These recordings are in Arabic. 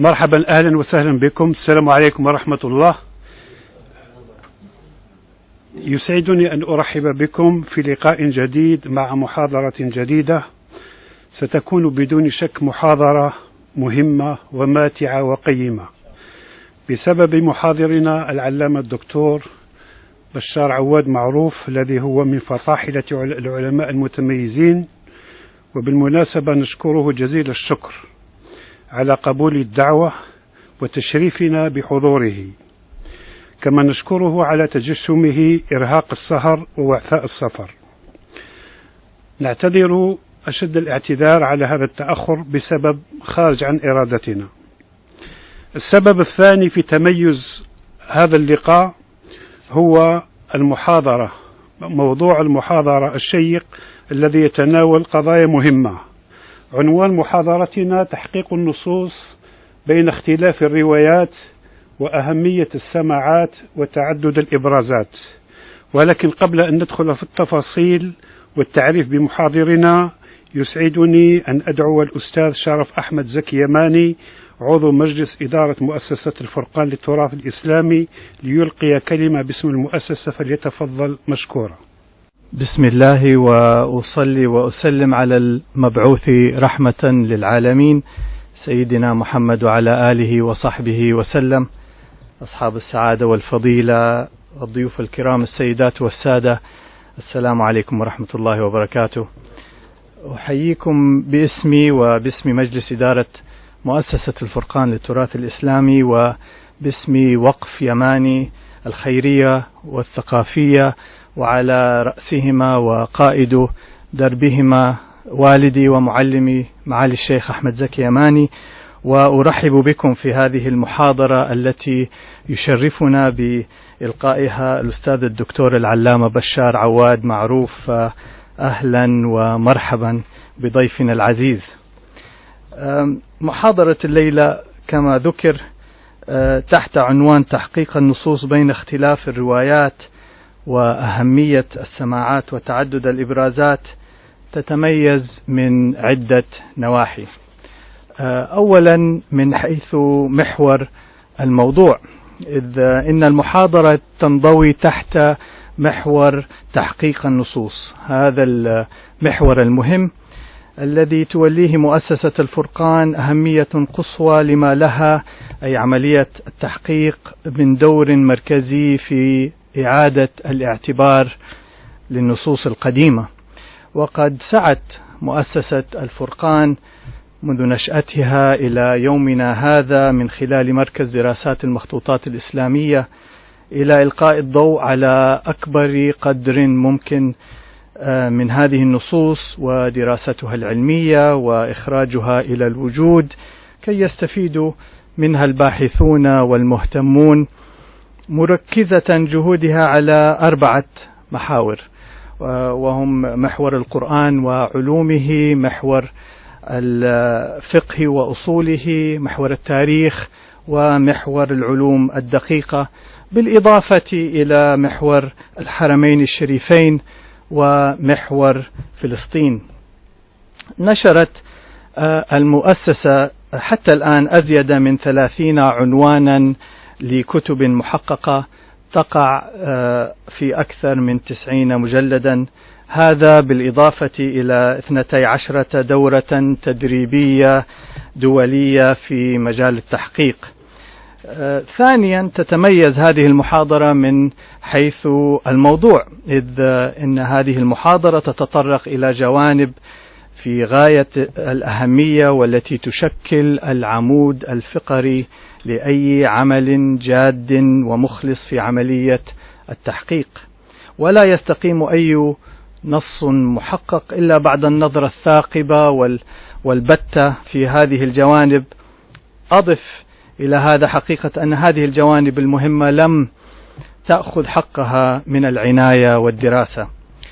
مرحبا، أهلا وسهلا بكم. السلام عليكم ورحمة الله. يسعدني أن أرحب بكم في لقاء جديد مع محاضرة جديدة ستكون بدون شك محاضرة مهمة وماتعة وقيمة بسبب محاضرنا العلامة الدكتور بشار عواد معروف، الذي هو من فطاحلة العلماء المتميزين، وبالمناسبة نشكره جزيل الشكر على قبول الدعوة وتشريفنا بحضوره، كما نشكره على تجشمه إرهاق السهر ووعثاء السفر. نعتذر أشد الاعتذار على هذا التأخر بسبب خارج عن إرادتنا. السبب الثاني في تميز هذا اللقاء هو المحاضرة، موضوع المحاضرة الشيق الذي يتناول قضايا مهمة. عنوان محاضرتنا تحقيق النصوص بين اختلاف الروايات وأهمية السماعات وتعدد الإبرازات. ولكن قبل أن ندخل في التفاصيل والتعريف بمحاضرنا، يسعدني أن أدعو الأستاذ شرف أحمد زكي يماني، عضو مجلس إدارة مؤسسة الفرقان للتراث الإسلامي، ليلقي كلمة باسم المؤسسة، فليتفضل مشكورا. بسم الله، وأصلي وأسلم على المبعوث رحمة للعالمين سيدنا محمد وعلى آله وصحبه وسلم. أصحاب السعادة والفضيلة، الضيوف الكرام، السيدات والسادة، السلام عليكم ورحمة الله وبركاته. أحييكم باسمي وباسم مجلس إدارة مؤسسة الفرقان للتراث الإسلامي وباسم وقف يماني الخيرية والثقافية، وعلى رأسهما وقائد دربهما والدي ومعلمي معالي الشيخ أحمد زكي يماني. وأرحب بكم في هذه المحاضرة التي يشرفنا بإلقائها الأستاذ الدكتور العلامة بشار عواد معروف. أهلا ومرحبا بضيفنا العزيز. محاضرة الليلة كما ذكر تحت عنوان تحقيق النصوص بين اختلاف الروايات وأهمية السماعات وتعدد الإبرازات، تتميز من عدة نواحي. أولا من حيث محور الموضوع، إذ إن المحاضرة تنضوي تحت محور تحقيق النصوص، هذا المحور المهم الذي توليه مؤسسة الفرقان أهمية قصوى لما لها، أي عملية التحقيق، من دور مركزي في إعادة الاعتبار للنصوص القديمة. وقد سعت مؤسسة الفرقان منذ نشأتها إلى يومنا هذا من خلال مركز دراسات المخطوطات الإسلامية إلى إلقاء الضوء على أكبر قدر ممكن من هذه النصوص ودراستها العلمية وإخراجها إلى الوجود كي يستفيد منها الباحثون والمهتمون، مركزة جهودها على 4 محاور، وهم محور القرآن وعلومه، محور الفقه وأصوله، محور التاريخ، ومحور العلوم الدقيقة، بالإضافة إلى محور الحرمين الشريفين ومحور فلسطين. نشرت المؤسسة حتى الآن أزيد من 30 عنوانا لكتب محققة تقع في أكثر من 90 مجلدا، هذا بالإضافة إلى 12 دورة تدريبية دولية في مجال التحقيق. ثانيا، تتميز هذه المحاضرة من حيث الموضوع، إذ إن هذه المحاضرة تتطرق إلى جوانب في غاية الأهمية والتي تشكل العمود الفقري لأي عمل جاد ومخلص في عملية التحقيق. ولا يستقيم أي نص محقق إلا بعد النظرة الثاقبة والبتة في هذه الجوانب. أضف إلى هذا حقيقة أن هذه الجوانب المهمة لم تأخذ حقها من العناية والدراسة.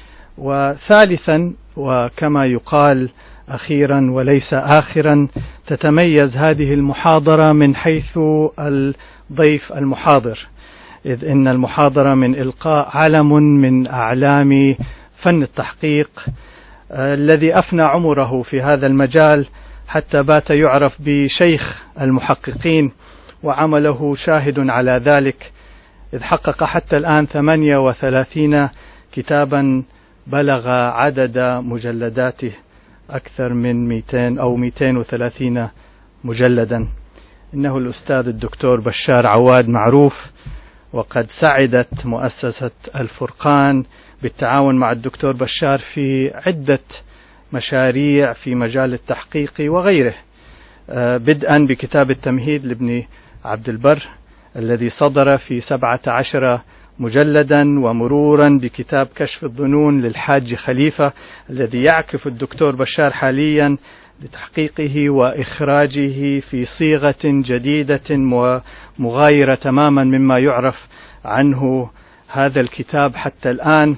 وثالثا، وكما يقال أخيرا وليس آخرا، تتميز هذه المحاضرة من حيث الضيف المحاضر، إذ إن المحاضرة من إلقاء علم من أعلام فن التحقيق الذي أفنى عمره في هذا المجال حتى بات يعرف بشيخ المحققين، وعمله شاهد على ذلك، إذ حقق حتى الآن 38 كتابا بلغ عدد مجلداته أكثر من 200 أو 230 مجلدا. إنه الأستاذ الدكتور بشار عواد معروف، وقد سعدت مؤسسة الفرقان بالتعاون مع الدكتور بشار في عدة مشاريع في مجال التحقيق وغيره، بدءا بكتاب التمهيد لابن عبد البر الذي صدر في 17 مجلدا، ومرورا بكتاب كشف الظنون للحاج خليفة الذي يعكف الدكتور بشار حاليا لتحقيقه وإخراجه في صيغة جديدة ومغايرة تماما مما يعرف عنه هذا الكتاب حتى الآن،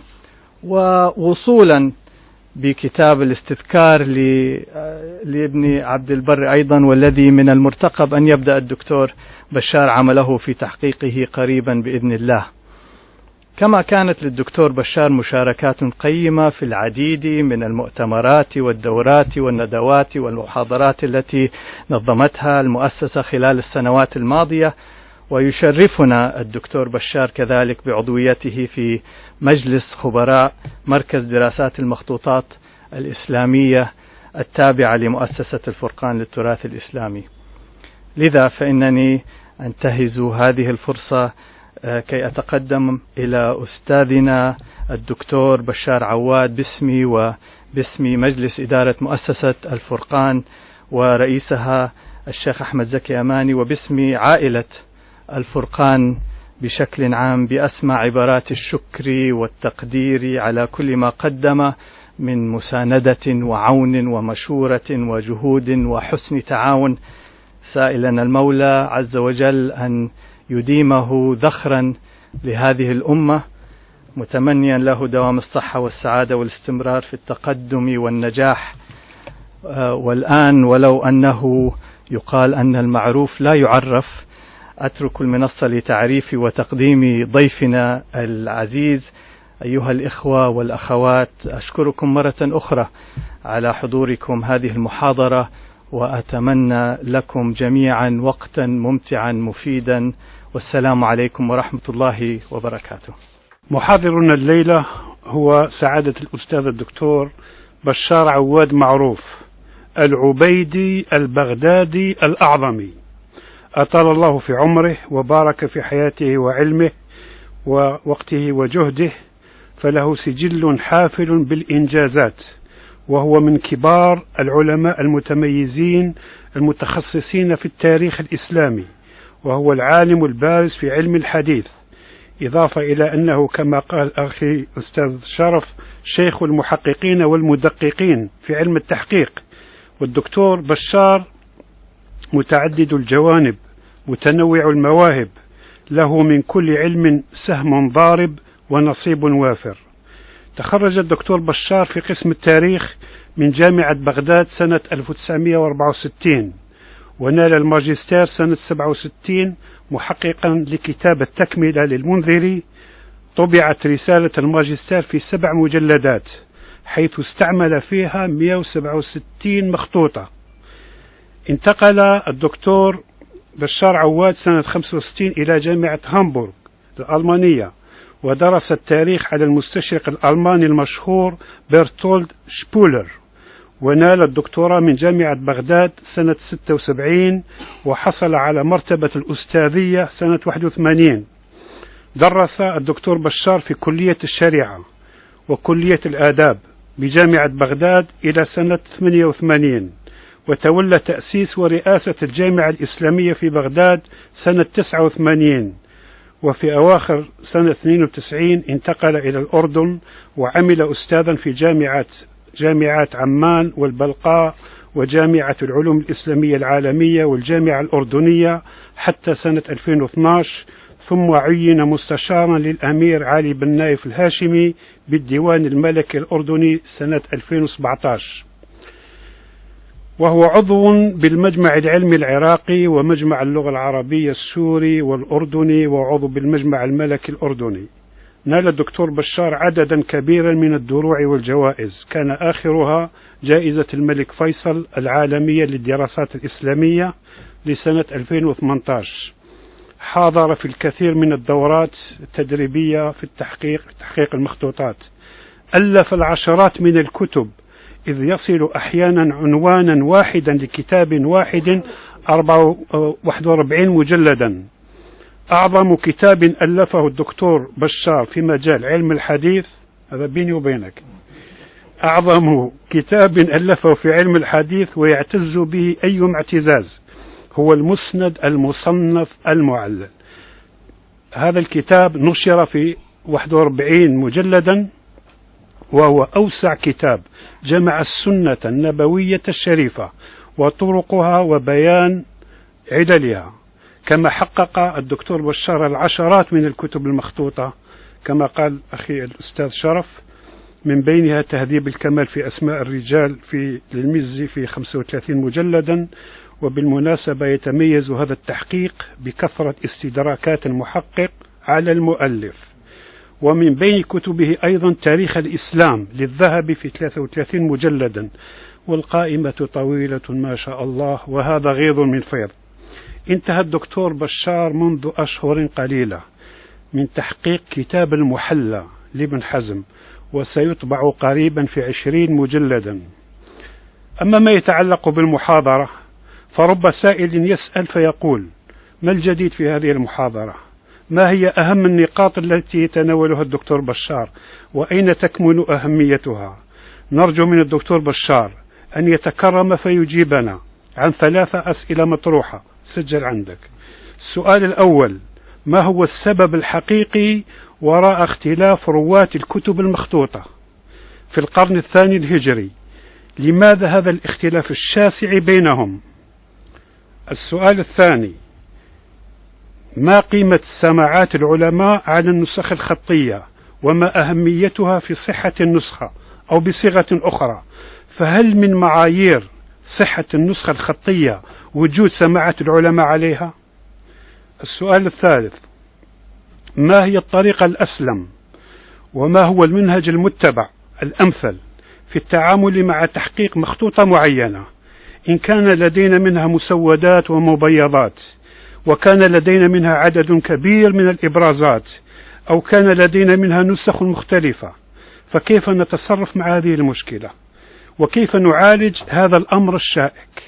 ووصولا بكتاب الاستذكار لابن عبد البر أيضا، والذي من المرتقب أن يبدأ الدكتور بشار عمله في تحقيقه قريبا بإذن الله. كما كانت للدكتور بشار مشاركات قيمة في العديد من المؤتمرات والدورات والندوات والمحاضرات التي نظمتها المؤسسة خلال السنوات الماضية، ويشرفنا الدكتور بشار كذلك بعضويته في مجلس خبراء مركز دراسات المخطوطات الإسلامية التابعة لمؤسسة الفرقان للتراث الإسلامي. لذا فإنني أنتهز هذه الفرصة كي أتقدم إلى أستاذنا الدكتور بشار عواد باسمي وباسم مجلس إدارة مؤسسة الفرقان ورئيسها الشيخ أحمد زكي أماني، وباسم عائلة الفرقان بشكل عام، بأسمى عبارات الشكر والتقدير على كل ما قدم من مساندة وعون ومشورة وجهود وحسن تعاون، سائلا المولى عز وجل أن يديمه ذخرا لهذه الأمة، متمنيا له دوام الصحة والسعادة والاستمرار في التقدم والنجاح. والآن ولو أنه يقال أن المعروف لا يعرف، أترك المنصة لتعريف وتقديم ضيفنا العزيز. أيها الإخوة والأخوات، أشكركم مرة أخرى على حضوركم هذه المحاضرة، وأتمنى لكم جميعا وقتا ممتعا مفيدا، والسلام عليكم ورحمة الله وبركاته. محاضرنا الليلة هو سعادة الأستاذ الدكتور بشار عواد معروف العبيدي البغدادي الأعظمي، أطال الله في عمره وبارك في حياته وعلمه ووقته وجهده، فله سجل حافل بالإنجازات، وهو من كبار العلماء المتميزين المتخصصين في التاريخ الإسلامي، وهو العالم البارز في علم الحديث، إضافة إلى أنه كما قال أخي أستاذ شرف شيخ المحققين والمدققين في علم التحقيق. والدكتور بشار متعدد الجوانب متنوع المواهب، له من كل علم سهم ضارب ونصيب وافر. تخرج الدكتور بشار في قسم التاريخ من جامعة بغداد سنة 1964، ونال الماجستير سنة 67 محققا لكتاب التكملة للمنذري. طبعت رسالة الماجستير في 7 مجلدات، حيث استعمل فيها 167 مخطوطة. انتقل الدكتور بشار عواد سنة 65 إلى جامعة هامبورغ الألمانية، ودرس التاريخ على المستشرق الألماني المشهور بيرتولد شبولر، ونال الدكتوراه من جامعة بغداد سنة 76، وحصل على مرتبة الأستاذية سنة 81. درس الدكتور بشار في كلية الشريعة وكلية الآداب بجامعة بغداد إلى سنة 88، وتولى تأسيس ورئاسة الجامعة الإسلامية في بغداد سنة 89، وفي أواخر سنة 92 انتقل إلى الأردن وعمل أستاذا في جامعات عمان والبلقاء وجامعة العلوم الإسلامية العالمية والجامعة الأردنية حتى سنة 2012، ثم عين مستشارا للأمير علي بن نايف الهاشمي بالديوان الملكي الأردني سنة 2017، وهو عضو بالمجمع العلمي العراقي ومجمع اللغة العربية السوري والأردني، وعضو بالمجمع الملكي الأردني. نال الدكتور بشار عددا كبيرا من الدروع والجوائز، كان آخرها جائزة الملك فيصل العالمية للدراسات الإسلامية لسنة 2018. حاضر في الكثير من الدورات التدريبية في تحقيق المخطوطات. ألف العشرات من الكتب، إذ يصل أحيانا عنوانا واحدا لكتاب واحد 41 مجلدا. أعظم كتاب ألفه الدكتور بشار في مجال علم الحديث، هذا بيني وبينك، أعظم كتاب ألفه في علم الحديث ويعتز به أي اعتزاز هو المسند المصنف المعلل. هذا الكتاب نشر في 41 مجلدا، وهو أوسع كتاب جمع السنة النبوية الشريفة وطرقها وبيان عللها، كما حقق الدكتور بشار العشرات من الكتب المخطوطة كما قال أخي الأستاذ شرف، من بينها تهذيب الكمال في أسماء الرجال في للمزي في 35 مجلدا. وبالمناسبة يتميز هذا التحقيق بكثرة استدراكات المحقق على المؤلف. ومن بين كتبه أيضا تاريخ الإسلام للذهبي في 33 مجلدا، والقائمة طويلة ما شاء الله، وهذا غيظ من فيض. انتهى الدكتور بشار منذ أشهر قليلة من تحقيق كتاب المحلى لابن حزم، وسيطبع قريبا في 20 مجلدا. أما ما يتعلق بالمحاضرة، فرب سائل يسأل فيقول: ما الجديد في هذه المحاضرة؟ ما هي أهم النقاط التي يتناولها الدكتور بشار؟ وأين تكمن أهميتها؟ نرجو من الدكتور بشار أن يتكرم فيجيبنا عن 3 أسئلة مطروحة. سجل عندك. السؤال الأول: ما هو السبب الحقيقي وراء اختلاف رواة الكتب المخطوطة في القرن الثاني الهجري؟ لماذا هذا الاختلاف الشاسع بينهم؟ السؤال الثاني: ما قيمة سماعات العلماء على النسخ الخطية، وما أهميتها في صحة النسخة؟ أو بصيغة أخرى، فهل من معايير صحة النسخة الخطية وجود سماعات العلماء عليها؟ السؤال الثالث: ما هي الطريقة الأسلم، وما هو المنهج المتبع الأمثل في التعامل مع تحقيق مخطوطة معينة، إن كان لدينا منها مسودات ومبيضات، وكان لدينا منها عدد كبير من الإبرازات، أو كان لدينا منها نسخ مختلفة، فكيف نتصرف مع هذه المشكلة؟ وكيف نعالج هذا الأمر الشائك؟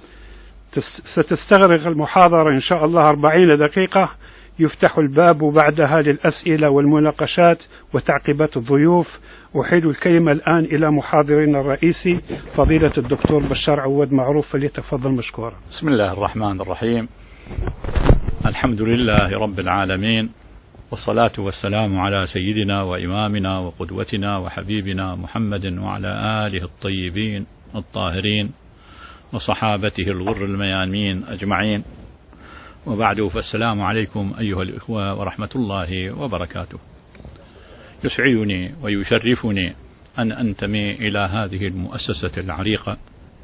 ستستغرق المحاضرة إن شاء الله 40 دقيقة، يفتح الباب بعدها للأسئلة والمناقشات وتعقيبات الضيوف. أحيل الكلمة الآن إلى محاضرنا الرئيسي فضيلة الدكتور بشار عواد معروف، فليتفضل مشكورا. بسم الله الرحمن الرحيم. الحمد لله رب العالمين، والصلاة والسلام على سيدنا وإمامنا وقدوتنا وحبيبنا محمد وعلى آله الطيبين الطاهرين وصحابته الغر الميامين أجمعين، وبعد، فالسلام عليكم أيها الإخوة ورحمة الله وبركاته. يسعدني ويشرفني أن أنتمي إلى هذه المؤسسة العريقة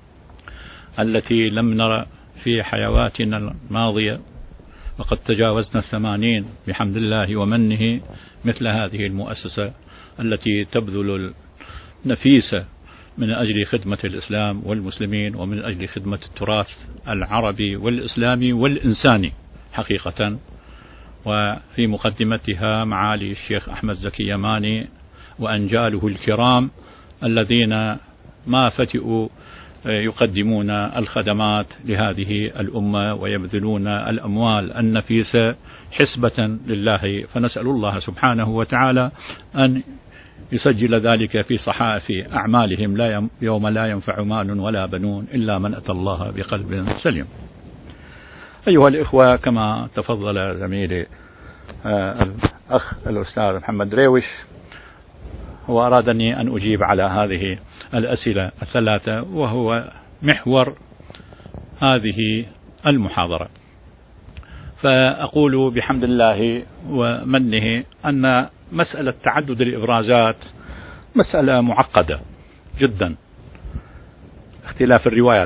التي لم نرى في حيواتنا الماضية، وقد تجاوزنا 80 بحمد الله ومنه، مثل هذه المؤسسة التي تبذل النفيسة من أجل خدمة الإسلام والمسلمين، ومن أجل خدمة التراث العربي والإسلامي والإنساني حقيقة. وفي مقدمتها معالي الشيخ أحمد زكي يماني وأنجاله الكرام الذين ما فتئوا يقدمون الخدمات لهذه الأمة ويبذلون الأموال النفيسة حسبة لله، فنسأل الله سبحانه وتعالى أن يسجل ذلك في صحائف أعمالهم يوم لا ينفع مال ولا بنون إلا من أتى الله بقلب سليم. أيها الإخوة، كما تفضل زميلي الأخ الأستاذ محمد ريوش، هو أرادني أن أجيب على هذه الأسئلة الثلاثة، وهو محور هذه المحاضرة. فأقول بحمد الله ومنه أن مسألة تعدد الإبرازات مسألة معقدة جدا. اختلاف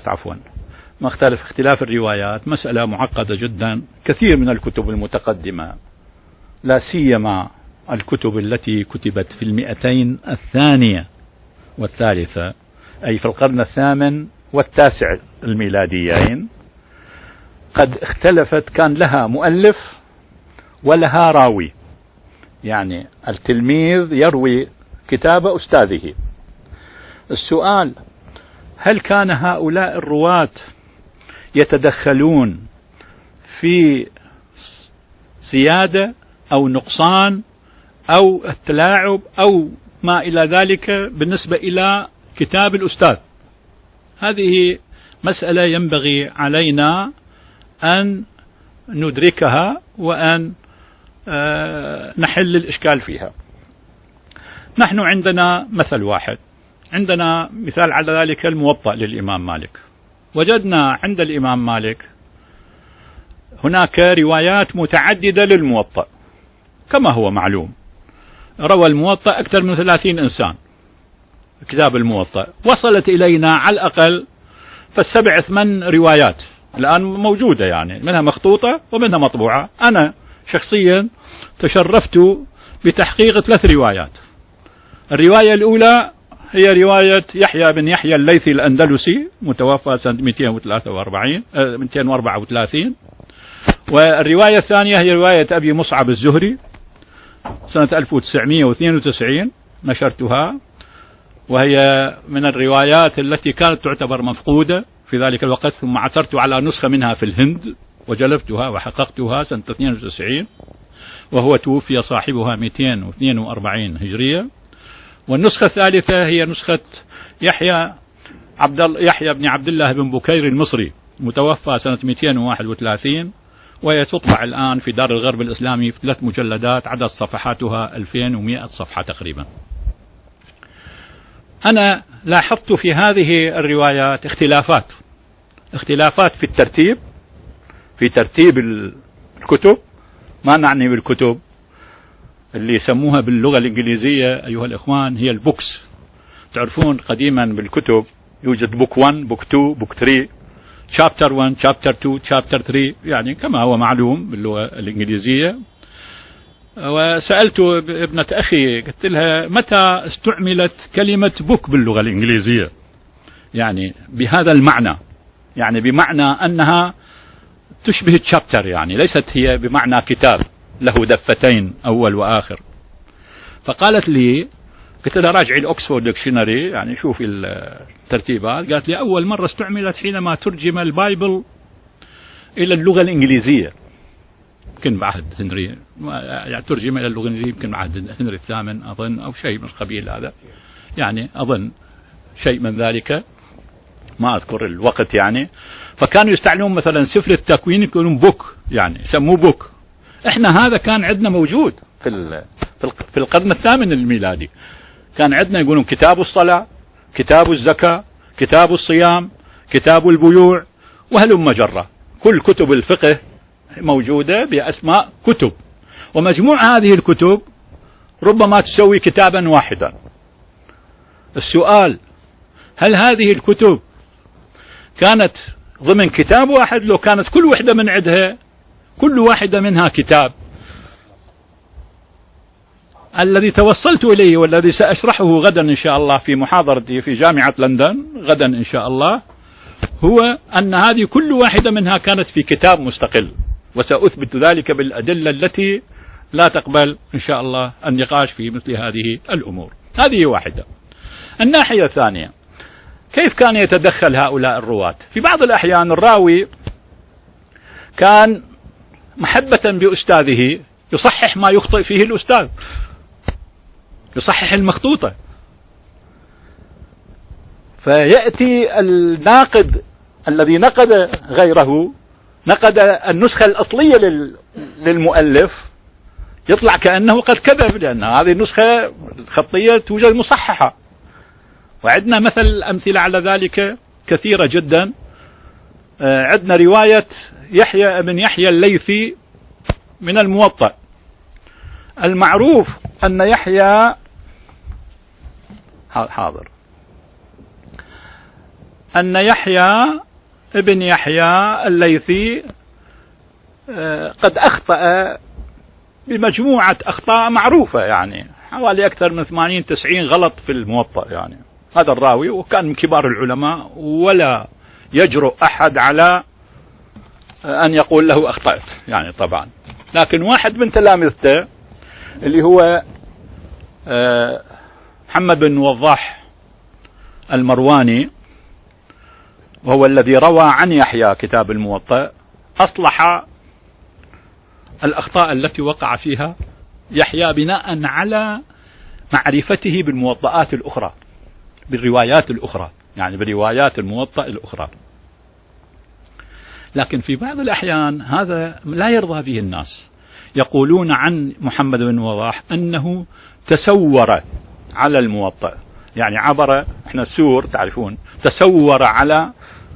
الروايات مسألة معقدة جدا. كثير من الكتب المتقدمة، لا سيما الكتب التي كتبت في 200 الثانية والثالثة، أي في القرن 8 و9 الميلاديين، قد اختلفت، كان لها مؤلف ولها راوي، يعني التلميذ يروي كتاب أستاذه. السؤال: هل كان هؤلاء الرواة يتدخلون في زيادة أو نقصان أو التلاعب أو ما إلى ذلك بالنسبة إلى كتاب الأستاذ؟ هذه مسألة ينبغي علينا أن ندركها وأن نحل الإشكال فيها. نحن عندنا مثل واحد، عندنا مثال على ذلك الموطأ للإمام مالك. وجدنا عند الإمام مالك هناك روايات متعددة للموطأ كما هو معلوم. روى الموطأ أكثر من 30 إنسان. كتاب الموطأ وصلت إلينا على الأقل فالسبع 8 روايات الآن موجودة، يعني منها مخطوطة ومنها مطبوعة. أنا شخصيا تشرفت بتحقيق 3 روايات. الرواية الأولى هي رواية يحيى بن يحيى الليثي الأندلسي متوفى سنة 234، والرواية الثانية هي رواية أبي مصعب الزهري سنة 1992 نشرتها، وهي من الروايات التي كانت تعتبر مفقودة في ذلك الوقت، ثم عثرت على نسخة منها في الهند وجلبتها وحققتها سنة 92، وهو توفي صاحبها 242 هجرية. والنسخة الثالثة هي نسخة يحيى بن عبد الله بن بكير المصري متوفى سنة 231، وهي تطبع الآن في دار الغرب الإسلامي في 3 مجلدات، عدد صفحاتها 2100 صفحة تقريبا. أنا لاحظت في هذه الروايات اختلافات في الترتيب، في ترتيب الكتب. ما نعني بالكتب اللي يسموها باللغة الإنجليزية أيها الإخوان هي البوكس. تعرفون قديما بالكتب يوجد بوك 1 بوك 2 بوك 3، شابتر 1 شابتر 2 شابتر 3، يعني كما هو معلوم باللغة الإنجليزية. وسألت ابنة أخي قلت لها متى استعملت كلمة بوك باللغة الإنجليزية، يعني بهذا المعنى، يعني بمعنى أنها تشبه الشابتر، يعني ليست هي بمعنى كتاب له دفتين أول وآخر. فقالت لي، قلت لها راجعي الأكسفورد ديكشنري يعني شوفي الترتيبات. قالت لي أول مرة استعملت حينما ترجم البايبل إلى اللغة الإنجليزية، يمكن بعهد هنري، يعني ترجم إلى اللغة الإنجليزية يمكن بعهد هنري الثامن أظن، أو شيء من القبيل هذا، يعني أظن شيء من ذلك، ما أذكر الوقت يعني. فكانوا يستعملون مثلا سفر التكوين يقولون بوك، يعني يسموه بوك. احنا هذا كان عندنا موجود في القرن 8 الميلادي، كان عندنا يقولون كتاب الصلاة، كتاب الزكاة، كتاب الصيام، كتاب البيوع، وهلم جرة. كل كتب الفقه موجودة بأسماء كتب، ومجموع هذه الكتب ربما تسوي كتابا واحدا. السؤال: هل هذه الكتب كانت ضمن كتاب واحد؟ لو كانت كل واحدة من عندها، كل واحدة منها كتاب، الذي توصلت إليه والذي سأشرحه غدا إن شاء الله في محاضرتي في جامعة لندن غدا إن شاء الله، هو أن هذه كل واحدة منها كانت في كتاب مستقل، وسأثبت ذلك بالأدلة التي لا تقبل إن شاء الله النقاش في مثل هذه الأمور. هذه واحدة. الناحية الثانية، كيف كان يتدخل هؤلاء الرواة؟ في بعض الأحيان الراوي كان محبة بأستاذه يصحح ما يخطئ فيه الأستاذ، يصحح المخطوطة. فيأتي الناقد الذي نقد غيره، نقد النسخة الأصلية للمؤلف، يطلع كأنه قد كذب، لأن هذه النسخة الخطية توجد مصححة. وعندنا أمثلة على ذلك كثيرة جدا. عندنا رواية يحيى بن يحيى الليثي من الموطأ. المعروف أن يحيى ابن يحيى الليثي قد أخطأ بمجموعة أخطاء معروفة، يعني حوالي أكثر من 80-90 غلط في الموطأ. يعني هذا الراوي وكان من كبار العلماء، ولا يجرؤ أحد على أن يقول له أخطأت يعني طبعا. لكن واحد من تلامذته اللي هو محمد بن وضاح المرواني، وهو الذي روى عن يحيى كتاب الموطأ، أصلح الأخطاء التي وقع فيها يحيى بناء على معرفته بالموطئات الأخرى، بالروايات الأخرى، يعني بروايات الموطأ الأخرى. لكن في بعض الأحيان هذا لا يرضى به الناس، يقولون عن محمد بن وضاح أنه تسور على الموطأ، يعني عبر، احنا السور تعرفون، تسور على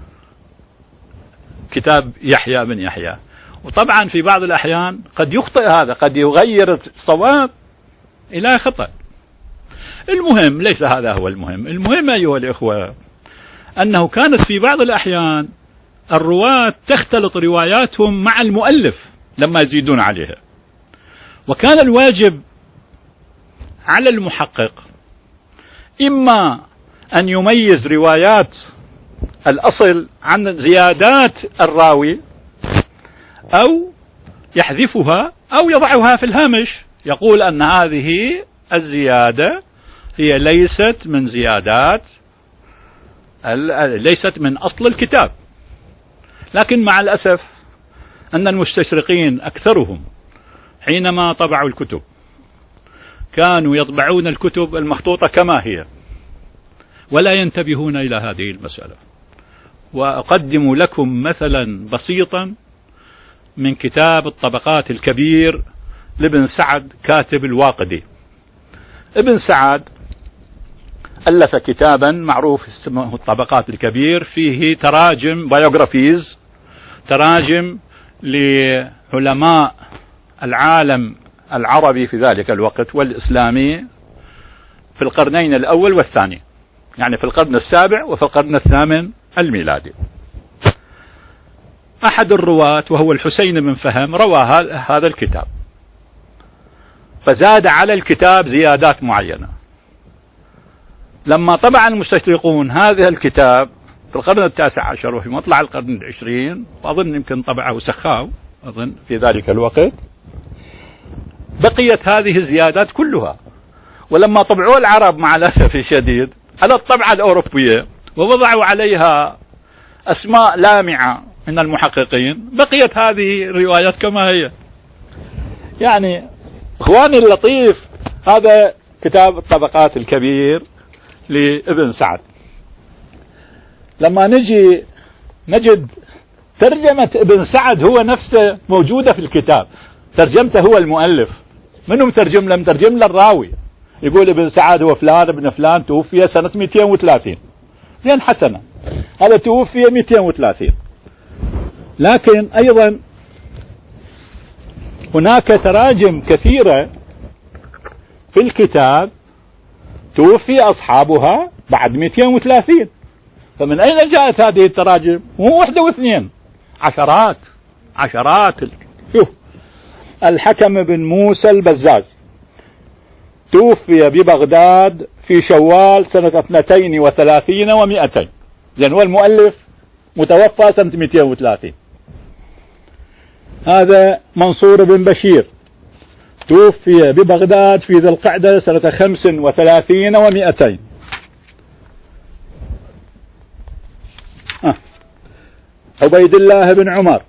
كتاب يحيى بن يحيى. وطبعا في بعض الأحيان قد يخطئ هذا، قد يغير الصواب إلى خطأ. المهم ليس هذا هو المهم. المهم أيها الإخوة أنه كانت في بعض الأحيان الرواة تختلط رواياتهم مع المؤلف لما يزيدون عليها، وكان الواجب على المحقق إما أن يميز روايات الأصل عن زيادات الراوي، أو يحذفها أو يضعها في الهامش، يقول أن هذه الزيادة هي ليست من زيادات، ليست من أصل الكتاب. لكن مع الأسف أن المستشرقين أكثرهم حينما طبعوا الكتب كانوا يطبعون الكتب المخطوطة كما هي، ولا ينتبهون إلى هذه المسألة. وأقدم لكم مثلا بسيطا من كتاب الطبقات الكبير لابن سعد كاتب الواقدي. ابن سعد ألف كتابا معروف اسمه الطبقات الكبير، فيه تراجم بايوغرافيز، تراجم لعلماء العالم العربي في ذلك الوقت والإسلامي في القرنين الأول والثاني، يعني في القرن السابع وفي القرن الثامن الميلادي. أحد الرواة وهو الحسين بن فهم روى هذا الكتاب، فزاد على الكتاب زيادات معينة. لما طبع المستشرقون هذا الكتاب في القرن التاسع عشر وفي مطلع القرن العشرين، وأظن يمكن طبعه سخاو أظن في ذلك الوقت، بقيت هذه الزيادات كلها. ولما طبعوا العرب مع الأسف الشديد على الطبعة الأوروبية ووضعوا عليها أسماء لامعة من المحققين، بقيت هذه الروايات كما هي. يعني إخواني اللطيف، هذا كتاب الطبقات الكبير لابن سعد. لما نجي نجد ترجمة ابن سعد هو نفسه موجودة في الكتاب، ترجمته هو المؤلف. منهم مترجم له؟ مترجم له الراوي، يقول ابن سعد هو فلان ابن فلان توفي سنة 230. زين حسنا، هذا توفي 230. لكن أيضا هناك تراجم كثيرة في الكتاب توفي أصحابها بعد 230. فمن أين جاءت هذه التراجم؟ مو واحدة واثنين، عشرات. الحكم بن موسى البزاز توفي ببغداد في شوال سنة 32 و200. زين، والمؤلف متوفى سنة 230. هذا منصور بن بشير توفي ببغداد في ذي القعدة سنة 35 و200. عبيد الله بن عمر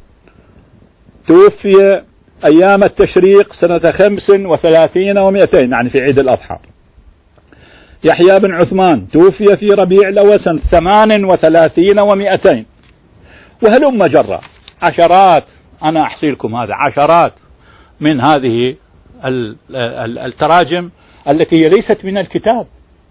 توفي أيام التشريق سنة 35 و200، يعني في عيد الأضحى. يحيى بن عثمان توفي في ربيع الأول سنة 38 و200. وهلم جرى عشرات، أنا أحصي لكم هذا، عشرات من هذه التراجم التي هي ليست من الكتاب،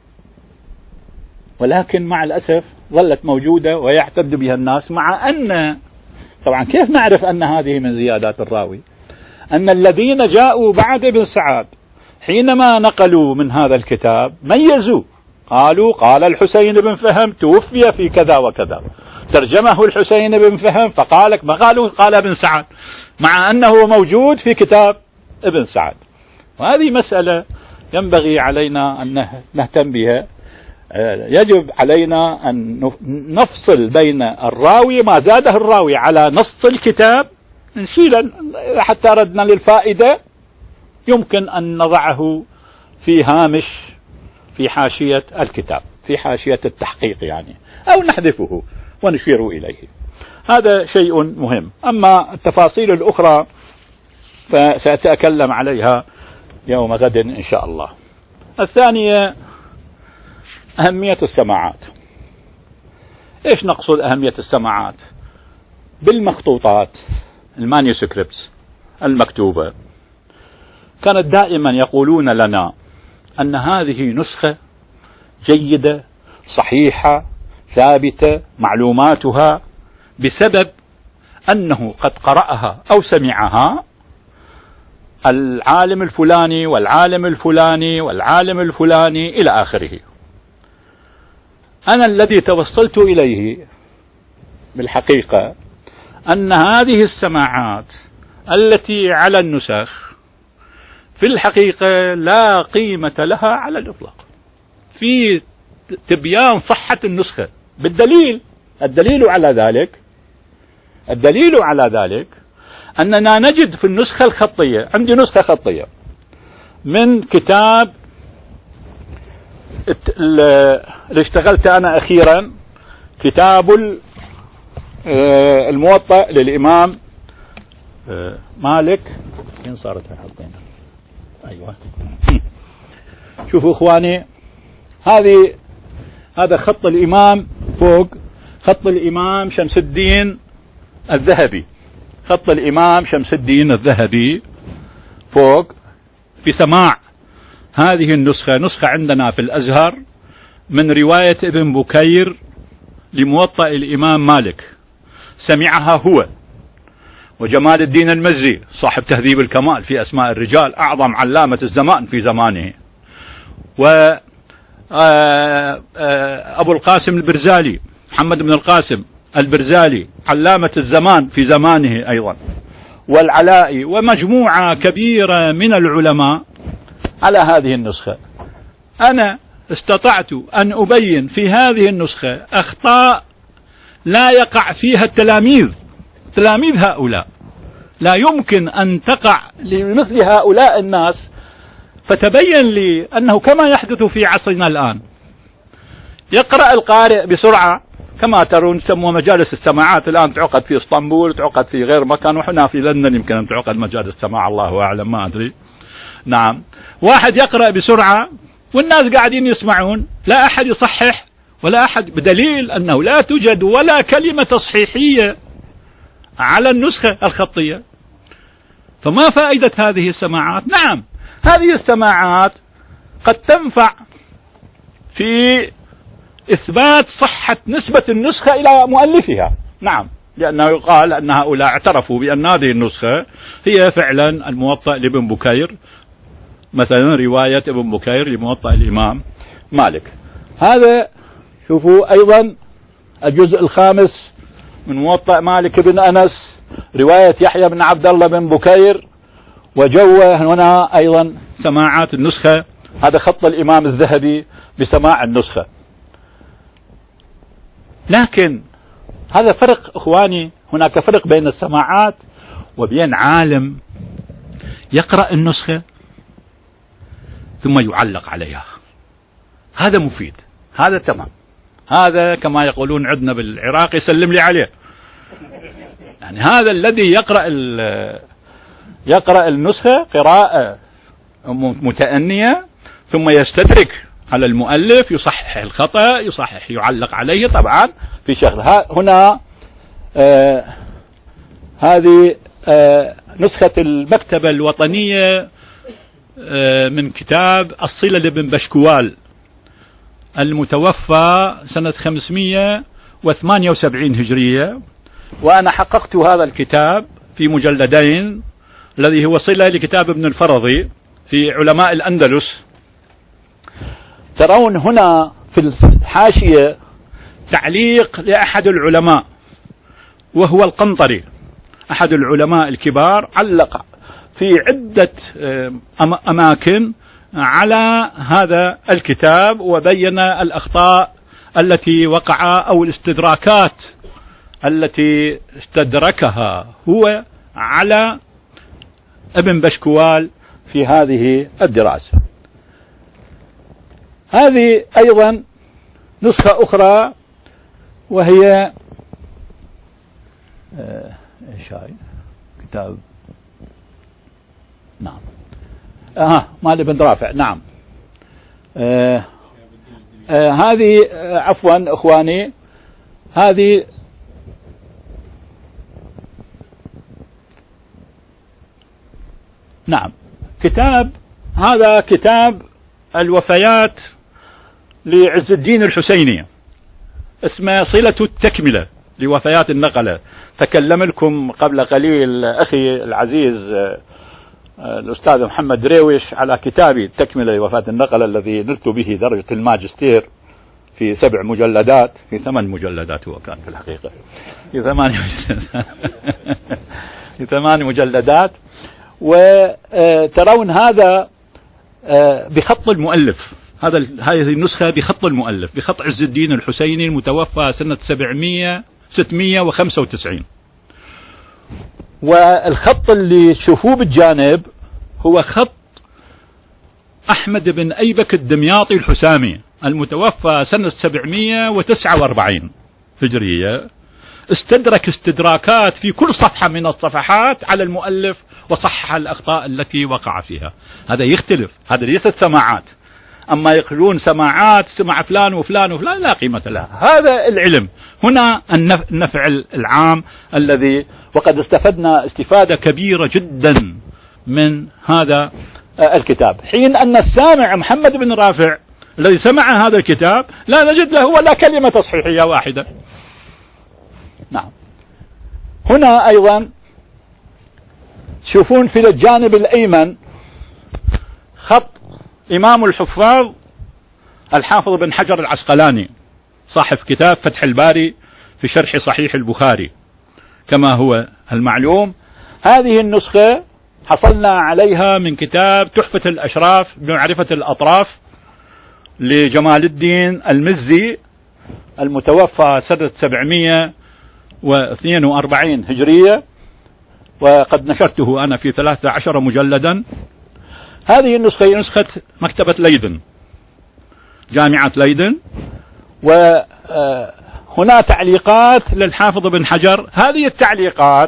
ولكن مع الأسف ظلت موجودة ويعتد بها الناس. مع أن طبعا كيف نعرف أن هذه من زيادات الراوي؟ أن الذين جاءوا بعد ابن سعد حينما نقلوا من هذا الكتاب ميزوا، قالوا قال الحسين بن فهم توفي في كذا وكذا، ترجمه الحسين بن فهم، فقالك ما قالوا قال ابن سعد، مع أنه موجود في كتاب ابن سعد. وهذه مسألة ينبغي علينا أن نهتم بها. يجب علينا أن نفصل بين الراوي ما زاده الراوي على نص الكتاب نشيل، حتى ردنا للفائدة يمكن أن نضعه في هامش في حاشية الكتاب، في حاشية التحقيق يعني، أو نحذفه ونشير إليه. هذا شيء مهم. أما التفاصيل الأخرى فسأتكلم عليها يوم غد إن شاء الله. الثانية أهمية السماعات. إيش نقصد أهمية السماعات؟ بالمخطوطات المانيوسكريبتس المكتوبة كانت دائما يقولون لنا أن هذه نسخة جيدة صحيحة ثابتة معلوماتها، بسبب أنه قد قرأها أو سمعها العالم الفلاني والعالم الفلاني والعالم الفلاني إلى آخره. أنا الذي توصلت إليه بالحقيقة أن هذه السماعات التي على النسخ في الحقيقة لا قيمة لها على الإطلاق في تبيان صحة النسخة، بالدليل. الدليل على ذلك أننا نجد في النسخة الخطية، عندي نسخة خطية من كتاب اللي اشتغلت أنا أخيرا، كتاب الموطأ للإمام مالك. فين صارت حطينا؟ أيوة. شوفوا إخواني، هذا خط الإمام فوق، خط الإمام شمس الدين الذهبي، خط الإمام شمس الدين الذهبي فوق، في سماع هذه النسخة. نسخة عندنا في الأزهر من رواية ابن بكير لموطأ الإمام مالك، سمعها هو وجمال الدين المزي صاحب تهذيب الكمال في أسماء الرجال، أعظم علامة الزمان في زمانه، أبو القاسم البرزالي محمد بن القاسم البرزالي علامة الزمان في زمانه أيضا، والعلائي، ومجموعة كبيرة من العلماء على هذه النسخة. أنا استطعت أن أبين في هذه النسخة أخطاء لا يقع فيها تلاميذ هؤلاء، لا يمكن أن تقع لمثل هؤلاء الناس. فتبين لي أنه كما يحدث في عصرنا الآن، يقرأ القارئ بسرعة، كما ترون سموا مجالس السماعات الآن تعقد في اسطنبول، تعقد في غير مكان، وحنا في لندن يمكن أن تعقد مجالس سماع، الله أعلم ما أدري. نعم، واحد يقرأ بسرعة والناس قاعدين يسمعون، لا أحد يصحح ولا أحد، بدليل أنه لا توجد ولا كلمة تصحيحية على النسخة الخطية. فما فائدة هذه السماعات؟ نعم، هذه السماعات قد تنفع في إثبات صحة نسبة النسخة إلى مؤلفها، نعم، لأنه يقال أن هؤلاء اعترفوا بأن هذه النسخة هي فعلا الموطأ لابن بكير، مثلا رواية ابن بكير لموطأ الإمام مالك. هذا شوفوا أيضا الجزء الخامس من موطأ مالك بن أنس، رواية يحيى بن عبد الله بن بكير، وجوه هنا أيضا سماعات النسخة. هذا خط الإمام الذهبي بسماع النسخة. لكن هذا فرق إخواني، هناك فرق بين السماعات وبين عالم يقرأ النسخة ثم يعلق عليها. هذا مفيد، هذا تمام، هذا كما يقولون عندنا بالعراق يسلم لي عليه. يعني هذا الذي يقرأ النسخة قراءة متأنية ثم يستدرك على المؤلف، يصحح الخطأ، يصحح، يعلق عليه طبعا في شغله. هنا هذه نسخة المكتبة الوطنية من كتاب الصلة لابن بشكوال المتوفى سنة 578 هجرية، وأنا حققت هذا الكتاب في مجلدين، الذي هو صلة لكتاب ابن الفرضي في علماء الأندلس. ترون هنا في الحاشية تعليق لأحد العلماء وهو القنطري، أحد العلماء الكبار، علق في عدة أماكن على هذا الكتاب، وبين الأخطاء التي وقع أو الاستدراكات التي استدركها هو على ابن بشكوال في هذه الدراسة. هذه أيضا نسخة أخرى، وهي كتاب نعم مال ابن رافع. نعم هذه عفوا اخواني، هذه نعم هذا كتاب الوفيات لعز الدين الحسيني، اسمه صلة التكملة لوفيات النقلة. تكلم لكم قبل قليل أخي العزيز الأستاذ محمد دريوش على كتابي التكملة لوفاة النقلة الذي نلت به درجة الماجستير في 7 مجلدات، في 8 مجلدات هو كان في الحقيقة، في 8 مجلدات. وترون هذا بخط المؤلف، هذه النسخة بخط المؤلف، بخط عز الدين الحسيني المتوفى سنة 695. والخط اللي تشوفوه بالجانب هو خط أحمد بن أيبك الدمياطي الحسامي المتوفى سنة 749 هجرية. استدرك استدراكات في كل صفحة من الصفحات على المؤلف وصحح الأخطاء التي وقع فيها. هذا يختلف، هذا ليست سماعات. أما يقولون سماعات، سمع فلان وفلان وفلان، لا قيمة لها. هذا العلم هنا، النفع العام الذي وقد استفدنا استفادة كبيرة جدا من هذا الكتاب، حين أن السامع محمد بن رافع الذي سمع هذا الكتاب لا نجد له ولا كلمة تصحيحية واحدة. نعم هنا أيضا تشوفون في الجانب الأيمن خط إمام الحفاظ الحافظ بن حجر العسقلاني صاحب كتاب فتح الباري في شرح صحيح البخاري كما هو المعلوم. هذه النسخة حصلنا عليها من كتاب تحفة الأشراف بمعرفة الأطراف لجمال الدين المزي المتوفى سنة 742 هجرية، وقد نشرته أنا في 13 مجلدا. هذه النسخة هي نسخة مكتبة ليدن، جامعة ليدن، وهنا تعليقات للحافظ بن حجر. هذه التعليقات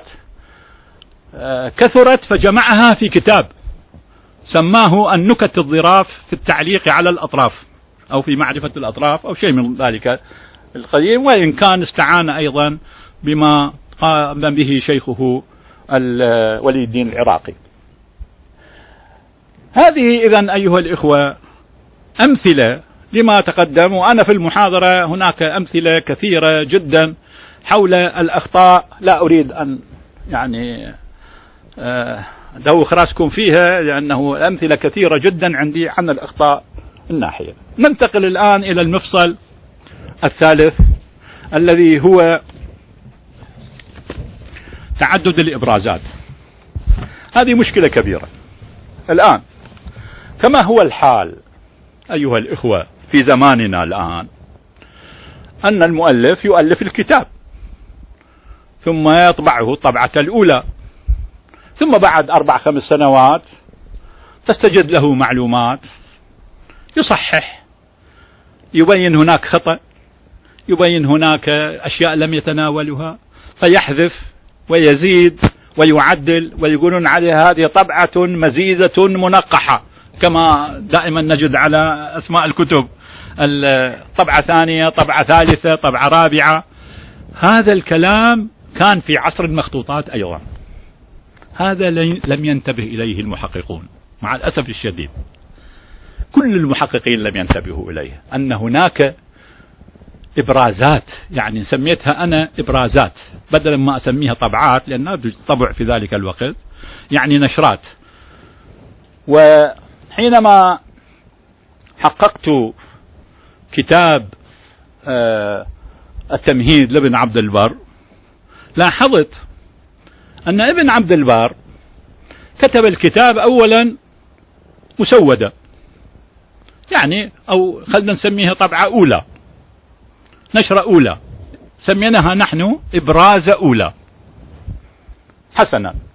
كثرت فجمعها في كتاب سماه النكت الظراف في التعليق على الأطراف أو في معرفة الأطراف أو شيء من ذلك القديم، وإن كان استعان أيضا بما قام به شيخه ولي الدين العراقي. هذه إذن أيها الإخوة أمثلة لما تقدم، وأنا في المحاضرة هناك أمثلة كثيرة جدا حول الأخطاء، لا أريد أن يعني دوخ راسكم فيها لأنه الأمثلة كثيرة جدا عندي عن الأخطاء الناحية. ننتقل الآن إلى المفصل الثالث الذي هو تعدد الإبرازات. هذه مشكلة كبيرة الآن، كما هو الحال أيها الإخوة في زماننا الآن، أن المؤلف يؤلف الكتاب ثم يطبعه الطبعة الأولى، ثم بعد 4-5 سنوات تستجد له معلومات، يصحح، يبين هناك خطأ، يبين هناك أشياء لم يتناولها، فيحذف ويزيد ويعدل، ويقولون عليها هذه طبعة مزيدة منقحة، كما دائما نجد على أسماء الكتب، طبعة ثانية، طبعة ثالثة، طبعة رابعة. هذا الكلام كان في عصر المخطوطات أيضا، هذا لم ينتبه إليه المحققون مع الأسف الشديد. كل المحققين لم ينتبهوا إليه، أن هناك إبرازات، يعني سميتها أنا إبرازات بدلا ما أسميها طبعات، لأنها طبع في ذلك الوقت يعني نشرات. وحينما حققت كتاب التمهيد لابن عبد البر لاحظت أن ابن عبد البر كتب الكتاب أولا مسودة، يعني أو خلنا نسميها طبعة أولى، نشرة أولى، سميناها نحن إبراز أولى. حسنا.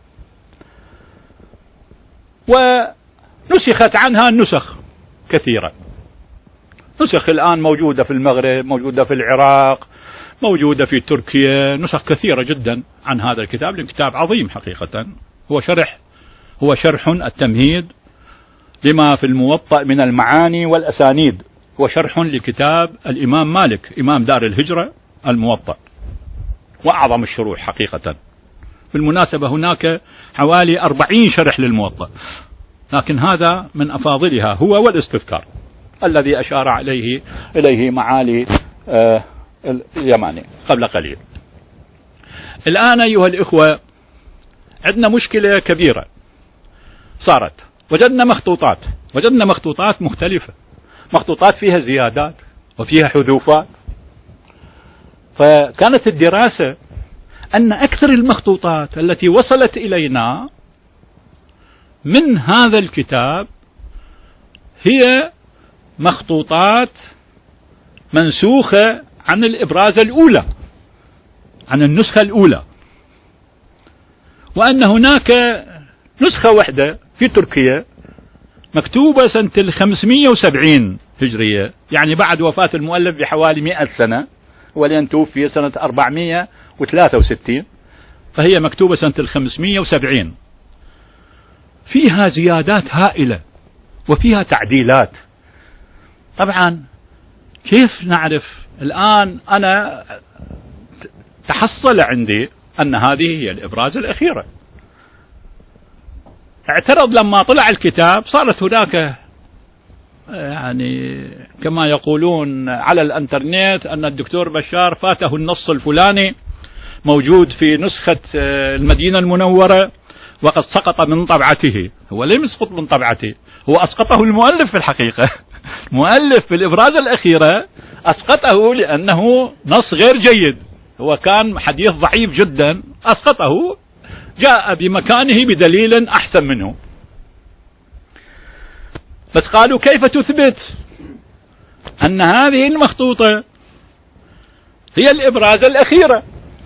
ونسخت عنها نسخ كثيرة، نسخ الآن موجودة في المغرب، موجودة في العراق، موجودة في تركيا، نسخ كثيرة جدا عن هذا الكتاب، لأن كتاب عظيم حقيقة. هو شرح التمهيد لما في الموطأ من المعاني والأسانيد، هو شرح لكتاب الإمام مالك إمام دار الهجرة الموطأ، وأعظم الشروح حقيقة. بالمناسبة هناك حوالي 40 شرح للموطأ، لكن هذا من أفاضلها هو والاستذكار الذي أشار إليه معالي اليماني قبل قليل. الآن أيها الإخوة عندنا مشكلة كبيرة صارت، وجدنا مخطوطات مختلفة، مخطوطات فيها زيادات وفيها حذوفات. فكانت الدراسة أن أكثر المخطوطات التي وصلت إلينا من هذا الكتاب هي مخطوطات منسوخة عن الإبراز الأولى، عن النسخة الأولى، وأن هناك نسخة واحدة في تركيا مكتوبة سنة 570 هجرية، يعني بعد وفاة المؤلف بحوالي 100 سنة، ولأن توفي سنة 463، فهي مكتوبة سنة 570. فيها زيادات هائلة وفيها تعديلات. طبعا كيف نعرف؟ الآن أنا تحصل عندي أن هذه هي الإبراز الأخيرة. اعترض لما طلع الكتاب، صارت هناك يعني كما يقولون على الانترنت أن الدكتور بشار فاته النص الفلاني موجود في نسخة المدينة المنورة وقد سقط من طبعته. هو لم يسقط من طبعته، هو أسقطه المؤلف في الحقيقة. المؤلف في الإبراز الأخيرة أسقطه لأنه نص غير جيد، هو كان حديث ضعيف جدا، أسقطه، جاء بمكانه بدليل أحسن منه. بس قالوا كيف تثبت أن هذه المخطوطة هي الإبراز الأخيرة؟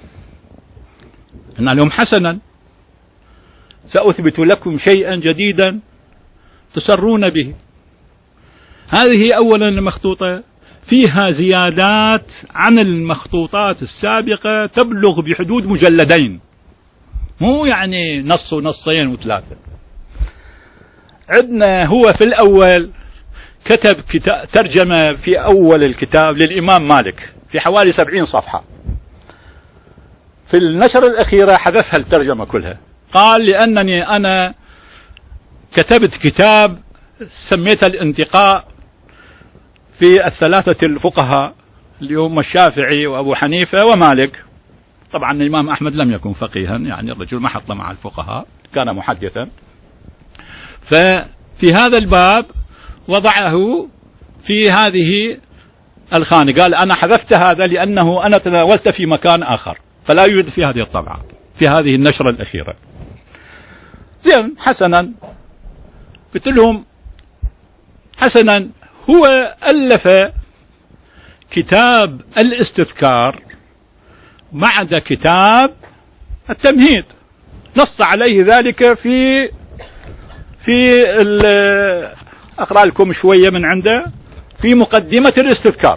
قلنا لهم حسنا، سأثبت لكم شيئا جديدا تسرون به. هذه أولا المخطوطة فيها زيادات عن المخطوطات السابقة تبلغ بحدود مجلدين، مو يعني نص ونصين وثلاثة. عندنا هو في الأول كتب ترجمة في أول الكتاب للإمام مالك في حوالي 70 صفحة، في النشر الأخيرة حذفها الترجمة كلها، قال لأنني أنا كتبت كتاب سميته الانتقاء في الثلاثة الفقهاء اللي هم الشافعي وأبو حنيفة ومالك. طبعا الإمام أحمد لم يكن فقيها، يعني الرجل ما حط مع الفقهاء، كان محدثا. ففي هذا الباب وضعه في هذه الخانة، قال أنا حذفت هذا لأنه أنا تناولت في مكان آخر، فلا يوجد في هذه الطبعة في هذه النشرة الأخيرة. زين، حسنا. قلت لهم حسنا، هو ألف كتاب الاستذكار بعد كتاب التمهيد، نص عليه ذلك في أقرأ لكم شوية من عنده في مقدمة الاستذكار.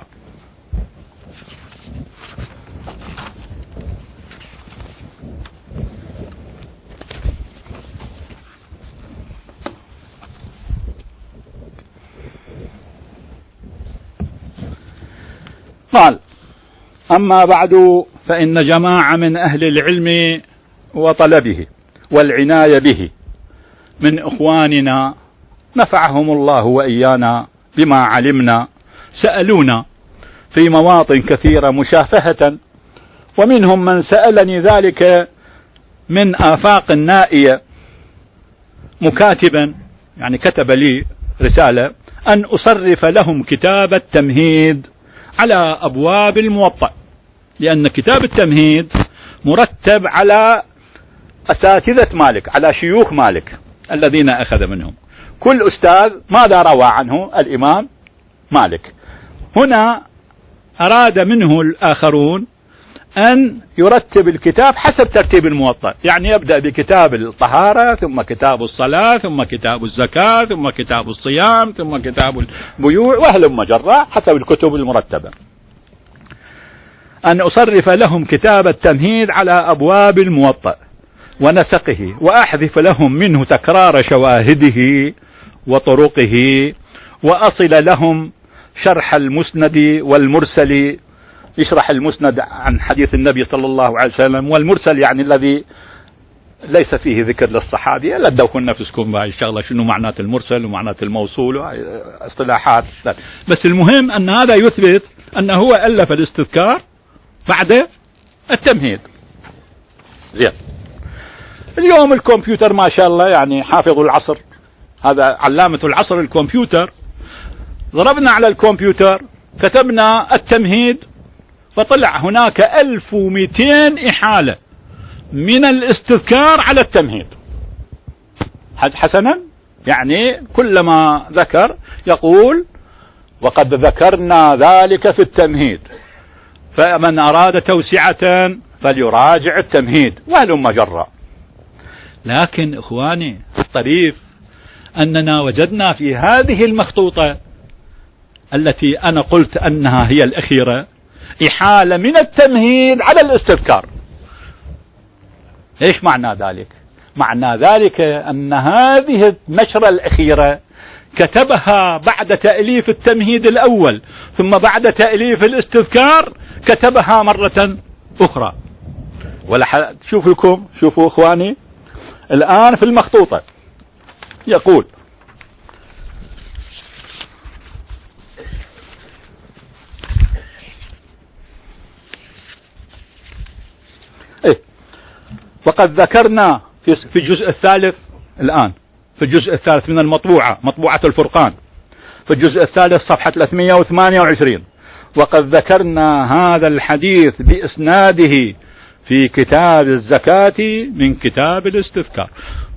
قال: أما بعد، فإن جماعة من أهل العلم وطلبه والعناية به من إخواننا نفعهم الله وإيانا بما علمنا سألونا في مواطن كثيرة مشافهة، ومنهم من سألني ذلك من آفاق نائية مكاتبا، يعني كتب لي رسالة أن أصرف لهم كتاب التمهيد على أبواب الموطأ، لأن كتاب التمهيد مرتب على أساتذة مالك، على شيوخ مالك، الذين أخذ منهم. كل أستاذ ماذا روى عنه الإمام مالك. هنا أراد منه الآخرون أن يرتب الكتاب حسب ترتيب الموطأ، يعني يبدأ بكتاب الطهارة، ثم كتاب الصلاة، ثم كتاب الزكاة، ثم كتاب الصيام، ثم كتاب البيوع، وهلم جرا حسب الكتب المرتبة. أن أصرف لهم كتاب التمهيد على أبواب الموطأ ونسقه، وأحذف لهم منه تكرار شواهده وطرقه، وأصل لهم شرح المسند والمرسل، يشرح المسند عن حديث النبي صلى الله عليه وسلم، والمرسل يعني الذي ليس فيه ذكر للصحابي. لا تدوخوا نفسكم بهاي الشغلة شنو معنات المرسل ومعنات الموصول اصطلاحات، بس المهم أن هذا يثبت أنه هو ألف الاستذكار بعد التمهيد. زين. اليوم الكمبيوتر ما شاء الله يعني حافظ العصر، هذا علامة العصر الكمبيوتر. ضربنا على الكمبيوتر كتبنا التمهيد فطلع هناك 1200 إحالة من الاستذكار على التمهيد. حسنا، يعني كلما ذكر يقول وقد ذكرنا ذلك في التمهيد، فمن أراد توسعة فليراجع التمهيد، وهلم جرا. لكن إخواني الطريف أننا وجدنا في هذه المخطوطة التي أنا قلت أنها هي الأخيرة إحالة من التمهيد على الاستذكار. إيش معنى ذلك؟ معنى ذلك أن هذه النشرة الأخيرة كتبها بعد تأليف التمهيد الأول، ثم بعد تأليف الاستذكار كتبها مرة أخرى. شوفوا لكم، شوفوا إخواني الآن في المخطوطة يقول وقد ذكرنا في الجزء الثالث الآن، في الجزء الثالث من المطبوعة، مطبوعة الفرقان، في الجزء الثالث صفحة 328، وقد ذكرنا هذا الحديث بإسناده في كتاب الزكاة من كتاب الاستذكار،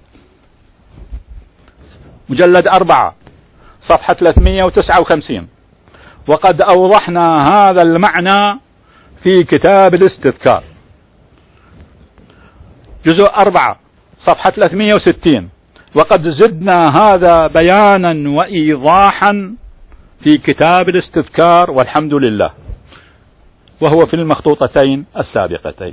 مجلد 4 صفحة 359، وقد أوضحنا هذا المعنى في كتاب الاستذكار، جزء 4 صفحة 360، وقد زدنا هذا بيانا وإيضاحا في كتاب الاستذكار والحمد لله، وهو في المخطوطتين السابقتين.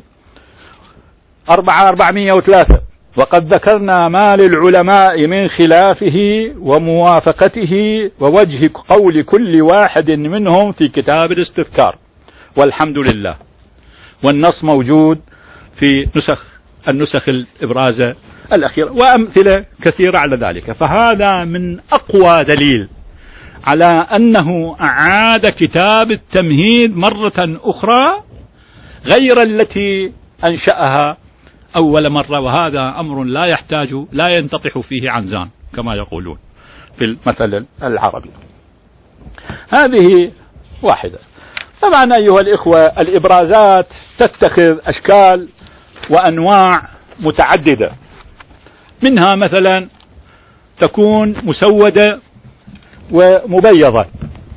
403 وقد ذكرنا ما للعلماء من خلافه وموافقته ووجه قول كل واحد منهم في كتاب الاستذكار والحمد لله، والنص موجود في النسخ الإبرازة الأخيرة، وأمثلة كثيرة على ذلك. فهذا من أقوى دليل على أنه أعاد كتاب التمهيد مرة أخرى غير التي أنشأها أول مرة، وهذا أمر لا ينتطح فيه عنزان كما يقولون في المثل العربي. هذه واحدة. طبعا أيها الإخوة الإبرازات تتخذ أشكال وأنواع متعددة، منها مثلا تكون مسودة ومبيضة،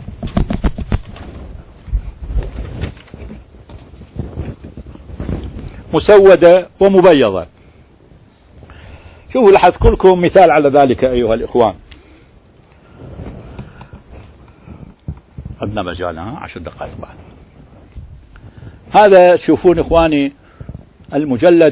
مسودة ومبيضة. شوفوا لحذكر لكم مثال على ذلك أيها الإخوان. عندنا مجالها 10 دقائق بعد. هذا تشوفون إخواني المجلد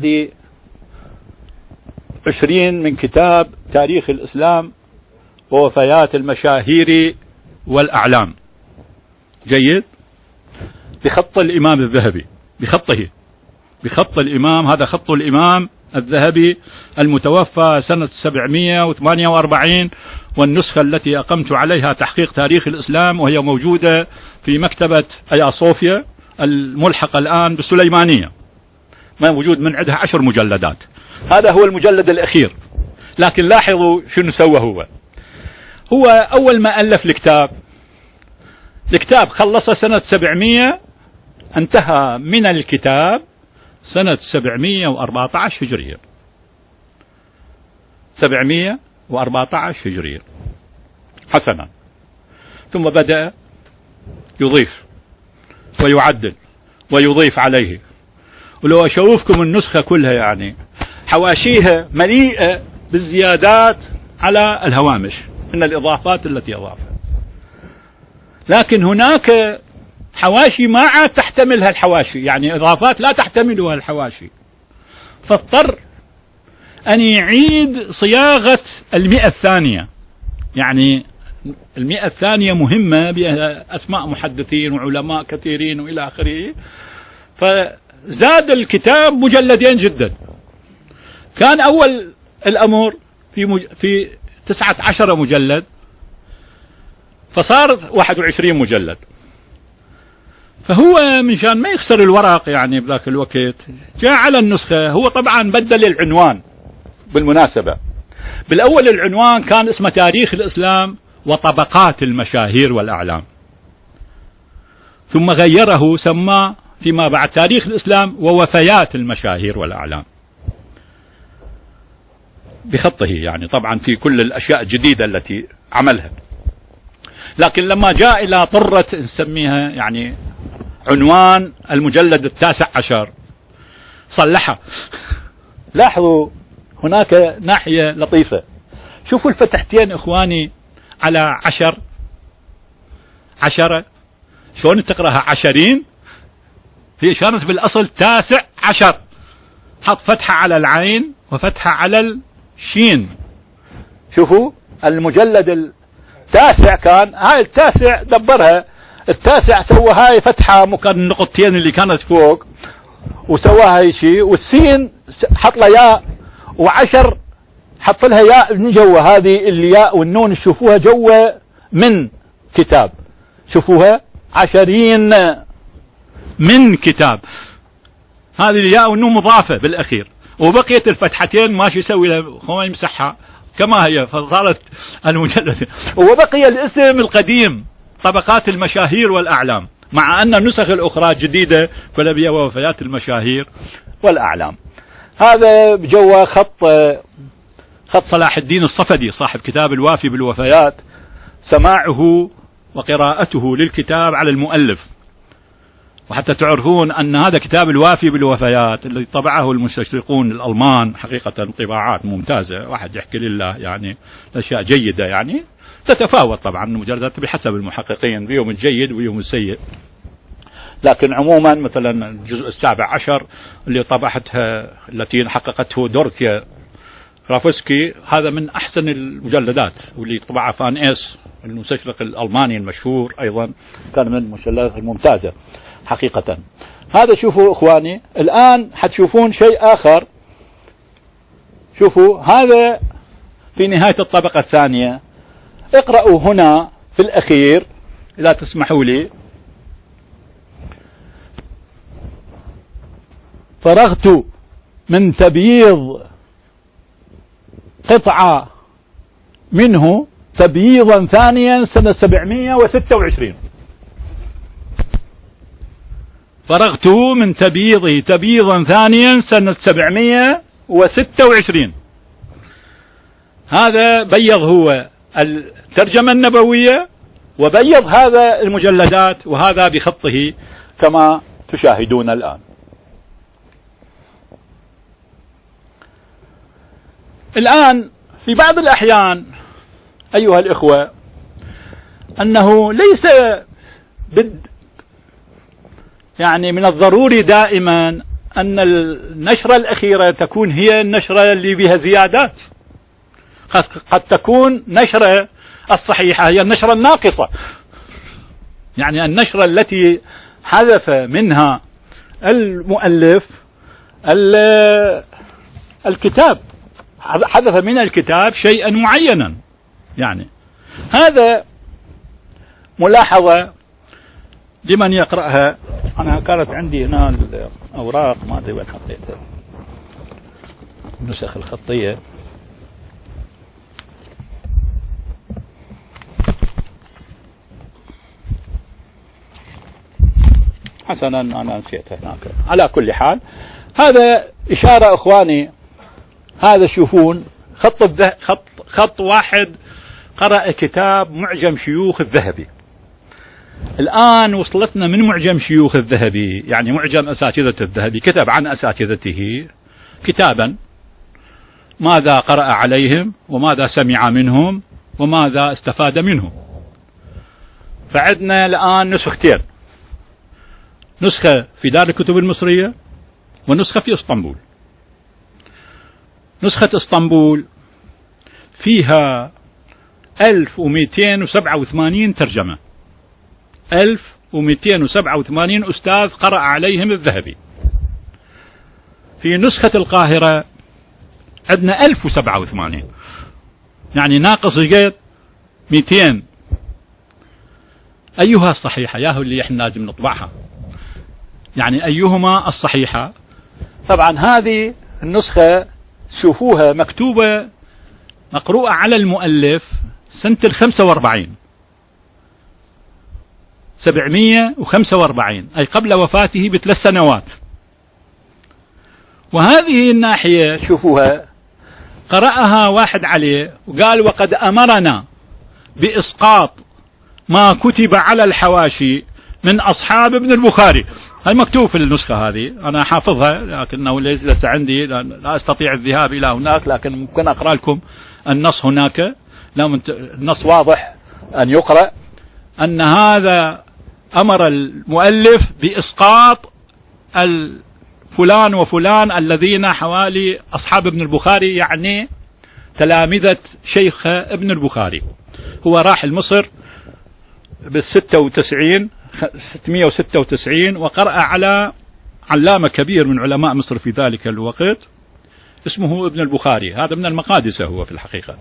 21 من كتاب تاريخ الإسلام ووفيات المشاهير والأعلام. جيد، بخط الإمام الذهبي، بخط الإمام، هذا خط الإمام الذهبي المتوفى سنة 748، والنسخة التي أقمت عليها تحقيق تاريخ الإسلام وهي موجودة في مكتبة آيا صوفيا الملحقة الآن بالسليمانية، ما موجود من عندها 10 مجلدات. هذا هو المجلد الأخير. لكن لاحظوا شنو سوى هو أول ما ألف الكتاب خلص سنة 700، انتهى من الكتاب سنة 714 هجرية. 714 هجرية. حسنا. ثم بدأ يضيف ويعدل ويضيف عليه. ولو أشوفكم النسخة كلها يعني حواشيها مليئة بالزيادات على الهوامش من الإضافات التي أضافها. لكن هناك حواشي ما عاد تحتملها الحواشي، يعني إضافات لا تحتملها الحواشي، فاضطر أن يعيد صياغة 100 الثانية. يعني 100 الثانية مهمة بها أسماء محدثين وعلماء كثيرين وإلى آخره، فزاد الكتاب مجلدين جدا. كان أول الأمر في 19 مجلد، فصار 21 مجلد. فهو من شان ما يخسر الورق يعني بذاك الوقت جاء على النسخة. هو طبعا بدل العنوان بالمناسبة. بالأول العنوان كان اسمه تاريخ الإسلام وطبقات المشاهير والأعلام، ثم غيره سماه فيما بعد تاريخ الإسلام ووفيات المشاهير والأعلام بخطه، يعني طبعا في كل الأشياء الجديدة التي عملها. لكن لما جاء إلى طرة نسميها يعني عنوان المجلد 19 صلحها. لاحظوا هناك ناحية لطيفة، شوفوا الفتحتين إخواني على 10 شلون تقرأها 20؟ هي كانت بالأصل 19، حط فتحة على العين وفتحة على الشين. شوفوا المجلد 9 كان هاي 9 دبرها، 9 سوى هاي فتحة مكان النقطتين اللي كانت فوق وسواها هاي شيء، والسين حط له ياء، و10 حط لها ياء من جوا. هذه الياء والنون تشوفوها جوا من كتاب، شوفوها 20 من كتاب. هذه الياء والنون مضافة بالأخير، وبقيت الفتحتين ماشي يسوي لها هو يمسحها كما هي، فصارت المجلد. وبقي الاسم القديم طبقات المشاهير والأعلام، مع أن النسخ الأخرى جديدة كلها وفيات المشاهير والأعلام. هذا جوا خط صلاح الدين الصفدي صاحب كتاب الوافي بالوفيات، سماعه وقراءته للكتاب على المؤلف. وحتى تعرفون أن هذا كتاب الوافي بالوفيات الذي طبعه المستشرقون الألمان حقيقة طباعات ممتازة، واحد يحكي لله يعني أشياء جيدة، يعني تتفاوت طبعا المجلدات بحسب المحققين، بيوم الجيد ويوم السيء. لكن عموما مثلا الجزء 17 اللي طبعتها التي حققته دورتيا رافسكي، هذا من أحسن المجلدات، واللي طبعها فان إيس المستشرق الألماني المشهور أيضا كان من المجلدات الممتازة حقيقة. هذا شوفوا إخواني. الآن حتشوفون شيء آخر. شوفوا هذا في نهاية الطبقة الثانية. اقرأوا هنا في الأخير إذا تسمحوا لي. فرغت من تبييض قطعة منه تبييضا ثانيا سنة 726. فرغت من تبييضه تبييضا ثانيا سنة 726. هذا بيض هو الترجمة النبوية، وبيض هذا المجلدات، وهذا بخطه كما تشاهدون الآن. الآن في بعض الأحيان أيها الإخوة أنه ليس يعني من الضروري دائما أن النشرة الأخيرة تكون هي النشرة اللي بها زيادات. قد تكون نشرة الصحيحة هي النشرة الناقصة، يعني النشرة التي حذف منها المؤلف الكتاب، حذف من الكتاب شيئا معينا. يعني هذا ملاحظة لمن يقرأها. أنا كانت عندي هنا الأوراق ما أدري وين حطيتها، النسخ الخطية. حسنا أنا نسيتها هناك. على كل حال هذا إشارة إخواني. هذا شوفون خط واحد قرأ كتاب معجم شيوخ الذهبي. الآن وصلتنا من معجم شيوخ الذهبي، يعني معجم أساتذة الذهبي، كتب عن أساتذته كتابا ماذا قرأ عليهم وماذا سمع منهم وماذا استفاد منهم. فعندنا الآن نسختين، نسخة في دار الكتب المصرية ونسخة في اسطنبول. نسخة اسطنبول فيها 1287 ترجمة، 1287 أستاذ قرأ عليهم الذهبي. في نسخة القاهرة عندنا 1087، يعني ناقص جيد 200. أيها الصحيحة؟ ياهو اللي احنا لازم نطبعها، يعني أيهما الصحيحة؟ طبعا هذه النسخة شوفوها مكتوبة مقروءة على المؤلف سنة 45 745، أي قبل وفاته ب3 سنوات. وهذه الناحية شوفوها قرأها واحد عليه وقال وقد أمرنا بإسقاط ما كتب على الحواشي من أصحاب ابن البخاري. هاي مكتوب في النسخة هذه، أنا حافظها لكنه ليس عندي، لا أستطيع الذهاب إلى هناك، لكن ممكن أقرأ لكم النص هناك. النص واضح أن يقرأ أن هذا أمر المؤلف بإسقاط فلان وفلان الذين حوالي أصحاب ابن البخاري، يعني تلامذة شيخ ابن البخاري. هو راح مصر بال96 696 وقرأ على علامة كبير من علماء مصر في ذلك الوقت اسمه ابن البخاري، هذا من المقادسة هو في الحقيقة.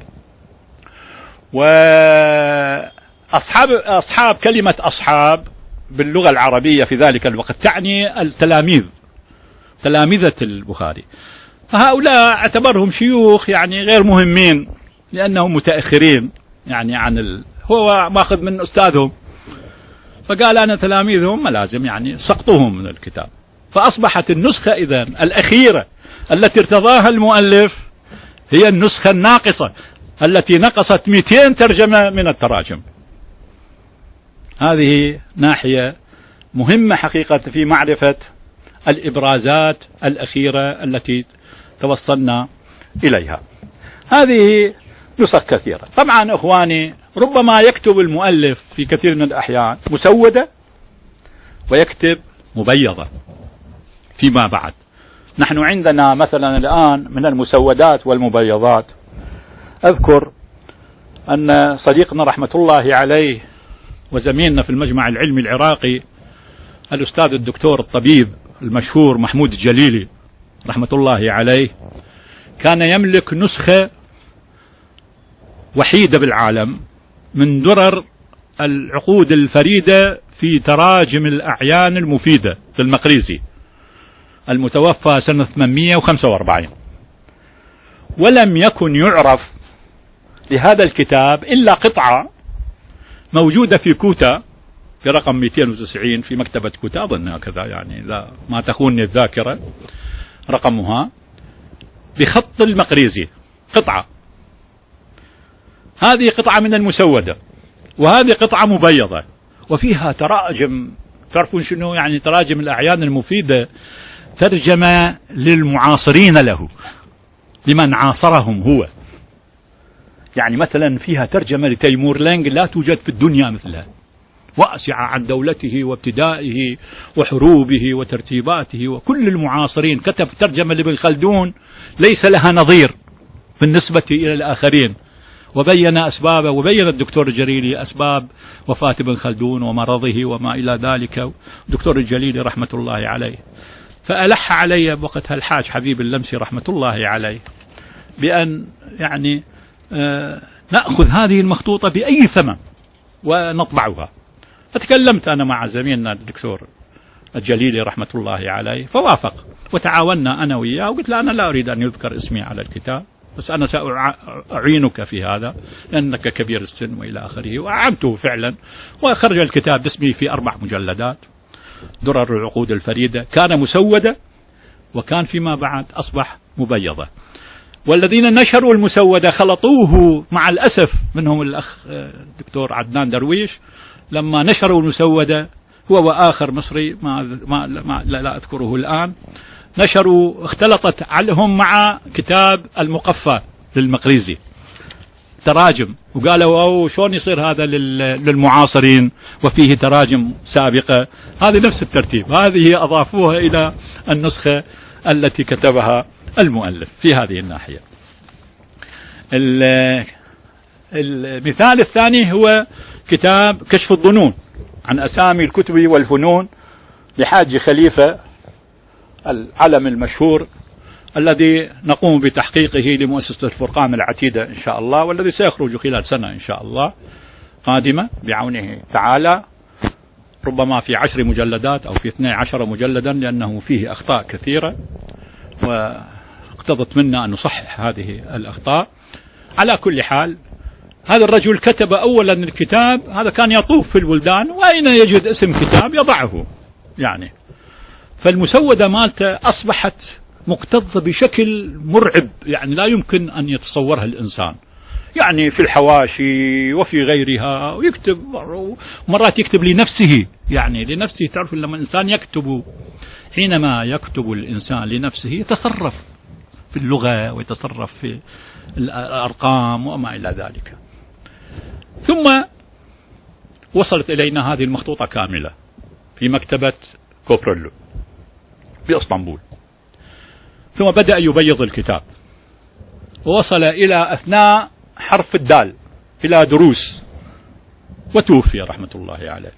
وأصحاب كلمة أصحاب باللغة العربية في ذلك الوقت تعني التلاميذ، تلامذة البخاري. فهؤلاء اعتبرهم شيوخ يعني غير مهمين لأنهم متأخرين يعني عن هو ماخذ من أستاذهم، فقال أنا تلاميذهم ما لازم يعني سقطهم من الكتاب. فأصبحت النسخة إذن الأخيرة التي ارتضاها المؤلف هي النسخة الناقصة التي نقصت 200 ترجمة من التراجم. هذه ناحية مهمة حقيقة في معرفة الإبرازات الأخيرة التي توصلنا إليها. هذه نسخ كثيرة. طبعا أخواني ربما يكتب المؤلف في كثير من الأحيان مسودة ويكتب مبيضة فيما بعد. نحن عندنا مثلا الآن من المسودات والمبيضات، أذكر أن صديقنا رحمة الله عليه وزميلنا في المجمع العلمي العراقي الأستاذ الدكتور الطبيب المشهور محمود الجليلي رحمة الله عليه كان يملك نسخة وحيدة بالعالم من درر العقود الفريدة في تراجم الأعيان المفيدة في المقريزي المتوفى سنة 845، ولم يكن يعرف لهذا الكتاب إلا قطعة موجودة في كوتا برقم 290 في مكتبة كوتا أظن هكذا، يعني إذا ما تخونني الذاكرة رقمها، بخط المقريزي قطعة. هذه قطعة من المسودة وهذه قطعة مبيضة وفيها تراجم. تعرفون شنو يعني تراجم الأعيان المفيدة؟ ترجمة للمعاصرين له، لمن عاصرهم هو. يعني مثلا فيها ترجمة لتيمور لينغ لا توجد في الدنيا مثلها، واسعة عن دولته وابتدائه وحروبه وترتيباته، وكل المعاصرين. كتب ترجمة لابن خلدون ليس لها نظير بالنسبة إلى الآخرين، وبين أسبابه، وبين الدكتور الجليلي أسباب وفاة ابن خلدون ومرضه وما إلى ذلك، الدكتور الجليلي رحمة الله عليه. فألح علي بوقتها الحاج حبيب اللمسي رحمة الله عليه بأن يعني نأخذ هذه المخطوطة بأي ثمن ونطبعها. فتكلمت أنا مع زميلنا الدكتور الجليلي رحمة الله عليه فوافق، وتعاوننا أنا وياه، وقلت له أنا لا أريد أن يذكر اسمي على الكتاب، بس أنا سأعينك في هذا لأنك كبير السن وإلى آخره. وأعانته فعلا وخرج الكتاب باسمي في 4 مجلدات، درر العقود الفريدة. كان مسودة وكان فيما بعد أصبح مبيضة. والذين نشروا المسودة خلطوه مع الأسف، منهم الأخ الدكتور عدنان درويش لما نشروا المسودة، هو وآخر مصري لا أذكره الآن، نشروا اختلطت عليهم مع كتاب المقفى للمقريزي تراجم، وقالوا أو شلون يصير هذا للمعاصرين وفيه تراجم سابقة. هذه نفس الترتيب، هذه أضافوها إلى النسخة التي كتبها المؤلف في هذه الناحية. المثال الثاني هو كتاب كشف الظنون عن أسامي الكتب والفنون لحاج خليفة العلم المشهور، الذي نقوم بتحقيقه لمؤسسة الفرقان العتيدة إن شاء الله، والذي سيخرج خلال سنة إن شاء الله قادمة بعونه تعالى، ربما في 10 مجلدات أو في 12 مجلدا، لأنه فيه أخطاء كثيرة واقتضت منا أن نصحح هذه الأخطاء. على كل حال هذا الرجل كتب أولا الكتاب، هذا كان يطوف في البلدان وأين يجد اسم كتاب يضعه يعني، فالمسودة مالته أصبحت مكتظة بشكل مرعب، يعني لا يمكن أن يتصورها الإنسان، يعني في الحواشي وفي غيرها، ويكتب مرات يكتب لنفسه، يعني لنفسه. تعرف لما الإنسان يكتب، حينما يكتب الإنسان لنفسه يتصرف في اللغة ويتصرف في الأرقام وما إلى ذلك. ثم وصلت إلينا هذه المخطوطة كاملة في مكتبة كوبرلو في اسطنبول، ثم بدأ يبيض الكتاب، ووصل إلى أثناء حرف الدال إلى دروس، وتوفي رحمة الله عليه.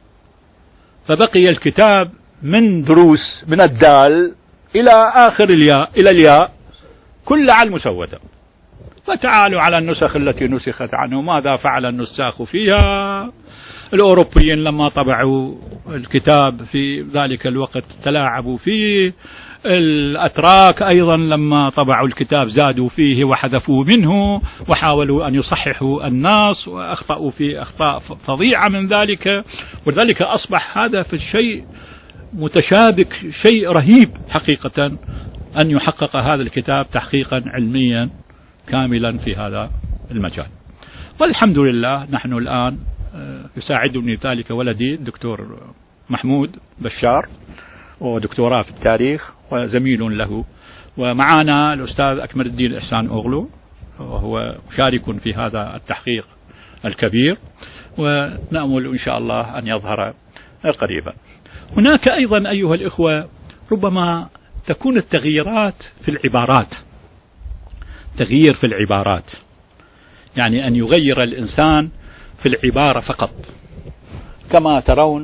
فبقي الكتاب من دروس من الدال إلى آخر الياء إلى الياء كل على المسودة. فتعالوا على النسخ التي نسخت عنه، ماذا فعل النساخ فيها؟ الأوروبيين لما طبعوا الكتاب في ذلك الوقت تلاعبوا فيه، الأتراك أيضا لما طبعوا الكتاب زادوا فيه وحذفوا منه وحاولوا أن يصححوا الناس وأخطأوا في أخطاء فظيعة من ذلك، ولذلك أصبح هذا في الشيء متشابك، شيء رهيب حقيقة أن يحقق هذا الكتاب تحقيقا علميا كاملا في هذا المجال. والحمد لله نحن الآن يساعدني ذلك ولدي الدكتور محمود بشار، ودكتوراه في التاريخ وزميل له، ومعنا الأستاذ أكمل الدين إحسان أغلو وهو مشارك في هذا التحقيق الكبير، ونأمل إن شاء الله أن يظهر قريبا. هناك أيضا أيها الإخوة ربما تكون التغييرات في العبارات، تغيير في العبارات، يعني أن يغير الإنسان في العبارة فقط، كما ترون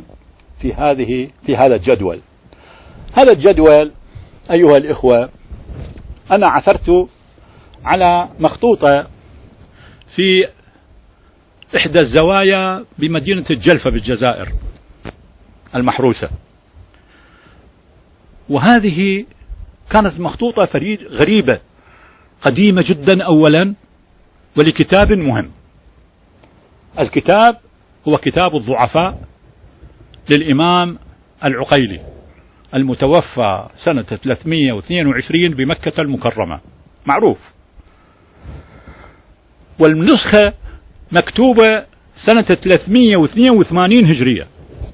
في هذا الجدول. هذا الجدول أيها الإخوة أنا عثرت على مخطوطة في إحدى الزوايا بمدينة الجلفة بالجزائر المحروسة، وهذه كانت مخطوطة غريبة قديمة جدا أولا، ولكتاب مهم. الكتاب هو كتاب الضعفاء للإمام العقيلي المتوفى سنة 322 بمكة المكرمة، معروف، والنسخة مكتوبة سنة 382 هجرية،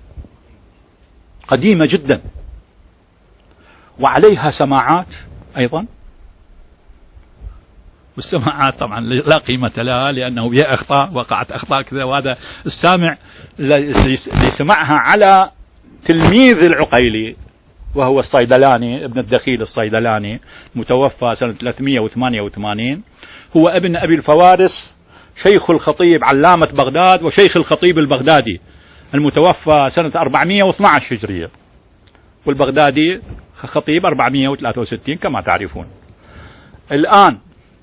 قديمة جدا، وعليها سماعات أيضا، والسماعات طبعا لا قيمة لها لأنه بها أخطاء، وقعت أخطاء كذا، وهذا السامع اللي سمعها على تلميذ العقيلي وهو الصيدلاني ابن الدخيل الصيدلاني متوفى سنة 388، هو ابن أبي الفوارس شيخ الخطيب علامة بغداد وشيخ الخطيب البغدادي المتوفى سنة 412 هجرية، والبغدادي خطيب 463 كما تعرفون. الآن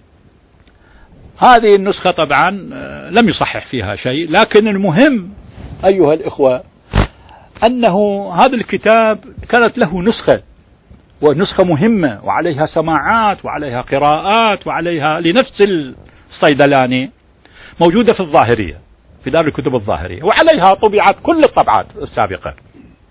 هذه النسخة طبعا لم يصحح فيها شيء، لكن المهم أيها الإخوة أنه هذا الكتاب كانت له نسخة، ونسخة مهمة وعليها سماعات وعليها قراءات وعليها لنفس الصيدلاني، موجودة في الظاهرية في دار الكتب الظاهرية، وعليها طبعت كل الطبعات السابقة.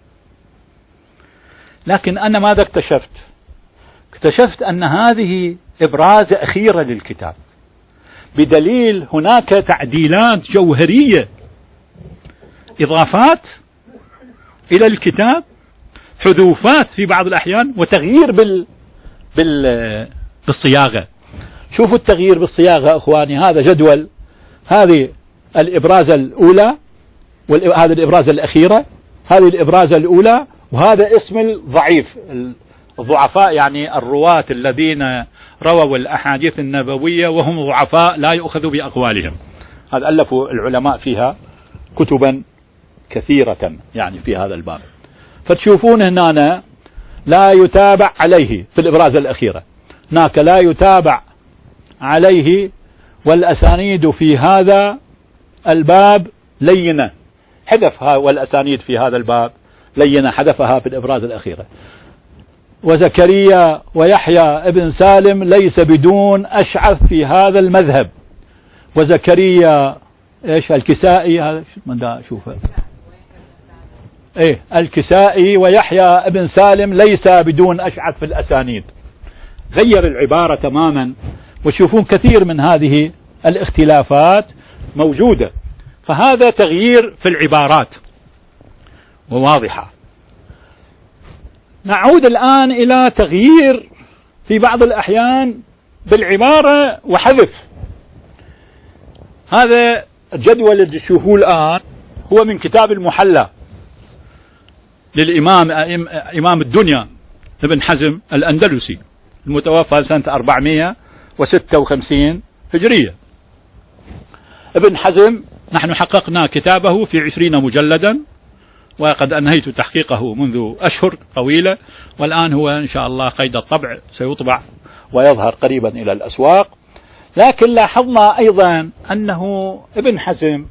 لكن أنا ماذا اكتشفت أن هذه إبراز أخيرة للكتاب، بدليل هناك تعديلات جوهرية، إضافات إلى الكتاب، حذوفات في بعض الأحيان، وتغيير بالصياغة. شوفوا التغيير بالصياغة أخواني، هذا جدول، هذه الإبرازة الأولى وهذه الإبرازة الأخيرة، هذه الإبرازة الأولى، وهذا اسم الضعيف، الضعفاء يعني الرواة الذين رووا الأحاديث النبوية وهم ضعفاء لا يؤخذ بأقوالهم. هذا ألفوا العلماء فيها كتبا كثيرة يعني في هذا الباب. فتشوفون هنا لا يتابع عليه في الإبرازة الأخيرة، هناك لا يتابع عليه، والأسانيد في هذا الباب لينة، حذفها، والأسانيد في هذا الباب لينة حذفها في الإبراز الأخيرة. وزكريا ويحيى ابن سالم ليس بدون أشعث في هذا المذهب. وزكريا إيش الكسائي، هذا من دا أشوفه، إيه الكسائي ويحيى ابن سالم ليس بدون أشعث في الأسانيد، غير العبارة تماما. وشوفون كثير من هذه الاختلافات موجودة، فهذا تغيير في العبارات وواضحة. نعود الآن إلى تغيير في بعض الأحيان بالعبارة وحذف. هذا الجدول اللي تشوفوه الآن هو من كتاب المحلى للإمام إمام الدنيا ابن حزم الأندلسي المتوفى سنة 456 هجرية. ابن حزم نحن حققنا كتابه في 20 مجلدا، وقد أنهيت تحقيقه منذ أشهر طويلة، والآن هو إن شاء الله قيد الطبع، سيطبع ويظهر قريبا إلى الأسواق. لكن لاحظنا أيضا أنه ابن حزم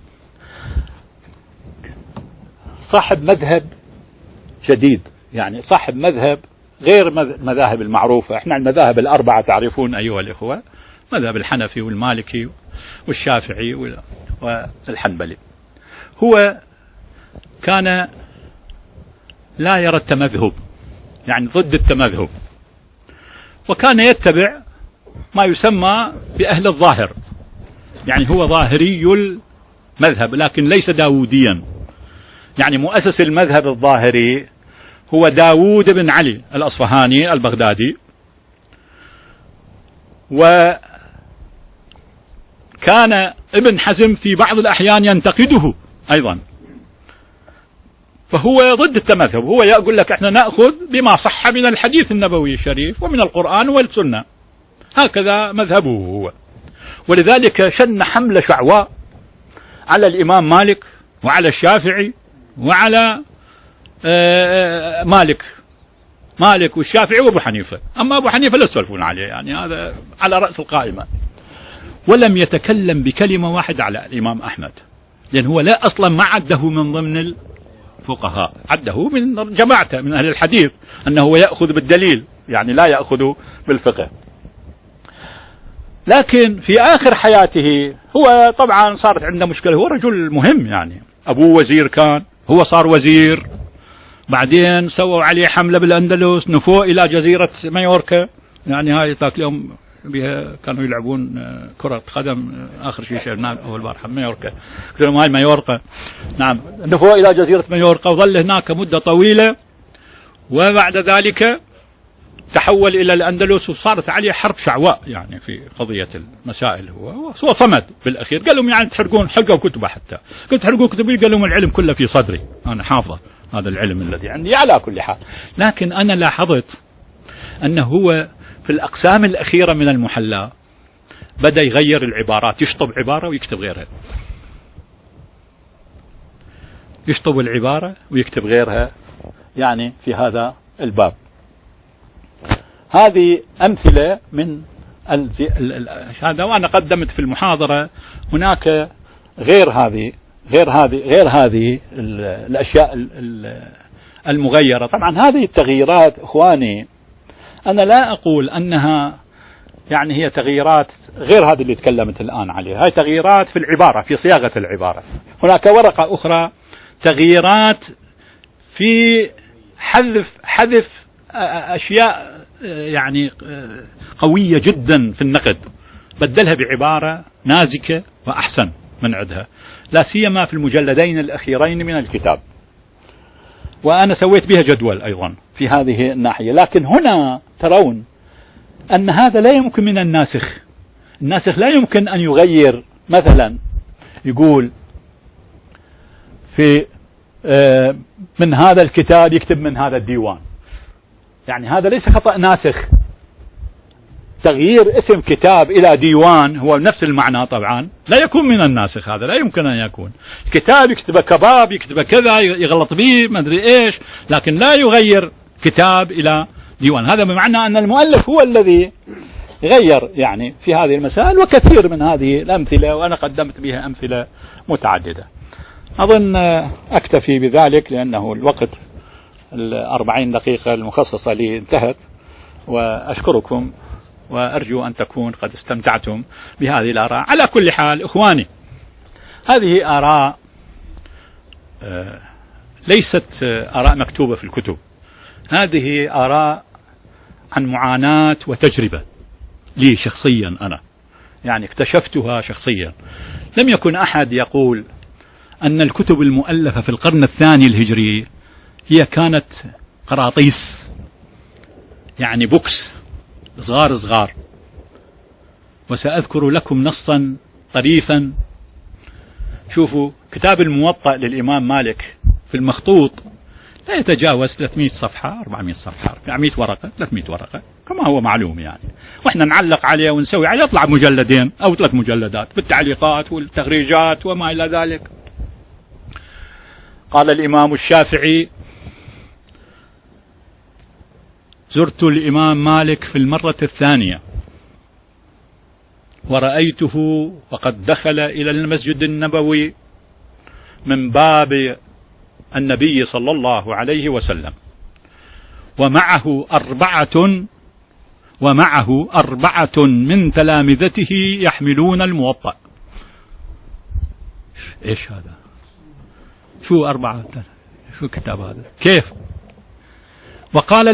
صاحب مذهب جديد، يعني صاحب مذهب غير المذاهب المعروفة. احنا المذاهب الأربعة تعرفون أيها الإخوة، مذهب الحنفي والمالكي والشافعي والحنبلي. هو كان لا يرى التمذهب، يعني ضد التمذهب، وكان يتبع ما يسمى بأهل الظاهر، يعني هو ظاهري المذهب لكن ليس داوديا. يعني مؤسس المذهب الظاهري هو داود بن علي الأصفهاني البغدادي، وكان ابن حزم في بعض الأحيان ينتقده أيضا، فهو ضد التمذهب. هو يقول لك احنا نأخذ بما صح من الحديث النبوي الشريف ومن القرآن والسنة، هكذا مذهبه هو. ولذلك شن حملة شعواء على الإمام مالك وعلى الشافعي وعلى مالك والشافعي وابو حنيفة. أما أبو حنيفة لا تسولفون عليه، يعني هذا على رأس القائمة. ولم يتكلم بكلمة واحدة على الإمام أحمد، لأن هو لا أصلا ما عده من ضمن الفقهاء، عده من جماعته من أهل الحديث، أنه يأخذ بالدليل، يعني لا يأخذ بالفقه. لكن في آخر حياته هو طبعا صارت عنده مشكلة، هو رجل مهم، يعني أبوه وزير كان، هو صار وزير، بعدين سووا عليه حملة بالأندلس، نفوه إلى جزيرة مايوركا، يعني هاي ذاك اليوم بها كانوا يلعبون كرة قدم، آخر شيء شفناه أول بارحة مايوركا، قالوا هاي مايوركا، نعم، نفوه إلى جزيرة مايوركا وظل هناك مدة طويلة، وبعد ذلك تحول إلى الأندلس، وصارت عليه حرب شعواء يعني في قضية المسائل. هو صمد بالأخير، قال لهم يعني تحرقون، حرقوا كتبه، حتى قلت حرقوا كتبي، قال لهم العلم كله في صدري، أنا حافظ هذا العلم الذي عندي على كل حال. لكن أنا لاحظت أنه هو في الأقسام الأخيرة من المحلى بدأ يغير العبارات، يشطب عبارة ويكتب غيرها، يشطب العبارة ويكتب غيرها، يعني في هذا الباب. هذه أمثلة من هذا، وأنا قدمت في المحاضرة هناك غير هذه الأشياء المغيرة. طبعا هذه التغييرات إخواني أنا لا أقول أنها يعني هي تغييرات غير هذه اللي تكلمت الآن عليها، هاي تغييرات في العبارة، في صياغة العبارة. هناك ورقة أخرى تغييرات في حذف أشياء يعني قوية جدا في النقد، بدلها بعبارة نازكة وأحسن من عندها، لا سيما في المجلدين الأخيرين من الكتاب، وأنا سويت بها جدول أيضا في هذه الناحية. لكن هنا ترون أن هذا لا يمكن من الناسخ. الناسخ لا يمكن أن يغير، مثلا يقول في من هذا الكتاب يكتب من هذا الديوان، يعني هذا ليس خطأ ناسخ. تغيير اسم كتاب إلى ديوان هو نفس المعنى طبعا، لا يكون من الناسخ، هذا لا يمكن أن يكون. الكتاب يكتب كباب، يكتب كذا، يغلط به ما أدري إيش، لكن لا يغير كتاب إلى ديوان. هذا بمعنى أن المؤلف هو الذي غير يعني في هذه المسائل، وكثير من هذه الأمثلة وأنا قدمت بها أمثلة متعددة. أظن أكتفي بذلك لأنه الوقت 40 دقيقة المخصصة لي انتهت، وأشكركم وأرجو أن تكون قد استمتعتم بهذه الآراء. على كل حال إخواني، هذه آراء ليست آراء مكتوبة في الكتب، هذه آراء عن معاناة وتجربة لي شخصيا، أنا يعني اكتشفتها شخصيا. لم يكن أحد يقول أن الكتب المؤلفة في القرن الثاني الهجري هي كانت قراطيس، يعني بوكس صغار صغار. وسأذكر لكم نصا طريفا. شوفوا كتاب الموطأ للإمام مالك في المخطوط لا يتجاوز 300 صفحة، 400 صفحة، 400 ورقة، 300 ورقة كما هو معلوم يعني، وإحنا نعلق عليه ونسوي عليه يطلع مجلدين أو 3 مجلدات بالتعليقات والتخريجات وما إلى ذلك. قال الإمام الشافعي: زرت الإمام مالك في المرة الثانية ورأيته وقد دخل إلى المسجد النبوي من باب النبي صلى الله عليه وسلم، ومعه أربعة من تلامذته يحملون الموطأ. إيش هذا؟ شو 4؟ شو الكتاب هذا؟ كيف؟ وقال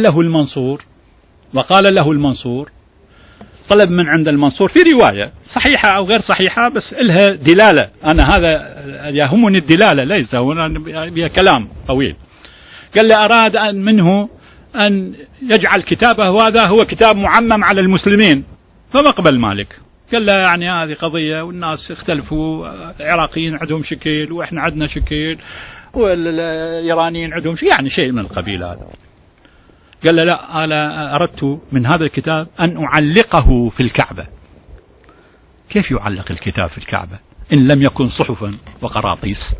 له المنصور طلب من عند المنصور في رواية صحيحة أو غير صحيحة بس إلها دلالة، أنا هذا يهمني الدلالة، ليس هنا بها كلام طويل. قال لي أراد منه أن يجعل كتابه هذا هو كتاب معمم على المسلمين، فما قبل مالك. قال له يعني هذه قضية والناس اختلفوا، العراقيين عندهم شكل وإحنا عندنا شكل والإيرانيين عندهم شيء، يعني شيء من القبيل هذا. قال له لا، أنا أردت من هذا الكتاب أن أعلقه في الكعبة. كيف يعلق الكتاب في الكعبة إن لم يكن صحفا وقراطيس؟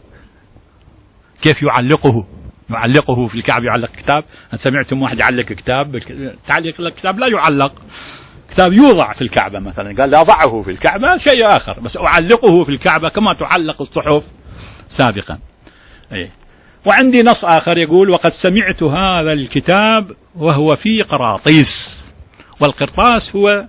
كيف يعلقه في الكعبة؟ يعلق كتاب؟ أن سمعتم واحد يعلق كتاب؟ تعليق الكتاب لا يعلق، كتاب يوضع في الكعبة مثلا. قال لا، أضعه في الكعبة شيء آخر، بس أعلقه في الكعبة كما تعلق الصحف سابقا. أيه. وعندي نص آخر يقول: وقد سمعت هذا الكتاب وهو في قراطيس، والقرطاس هو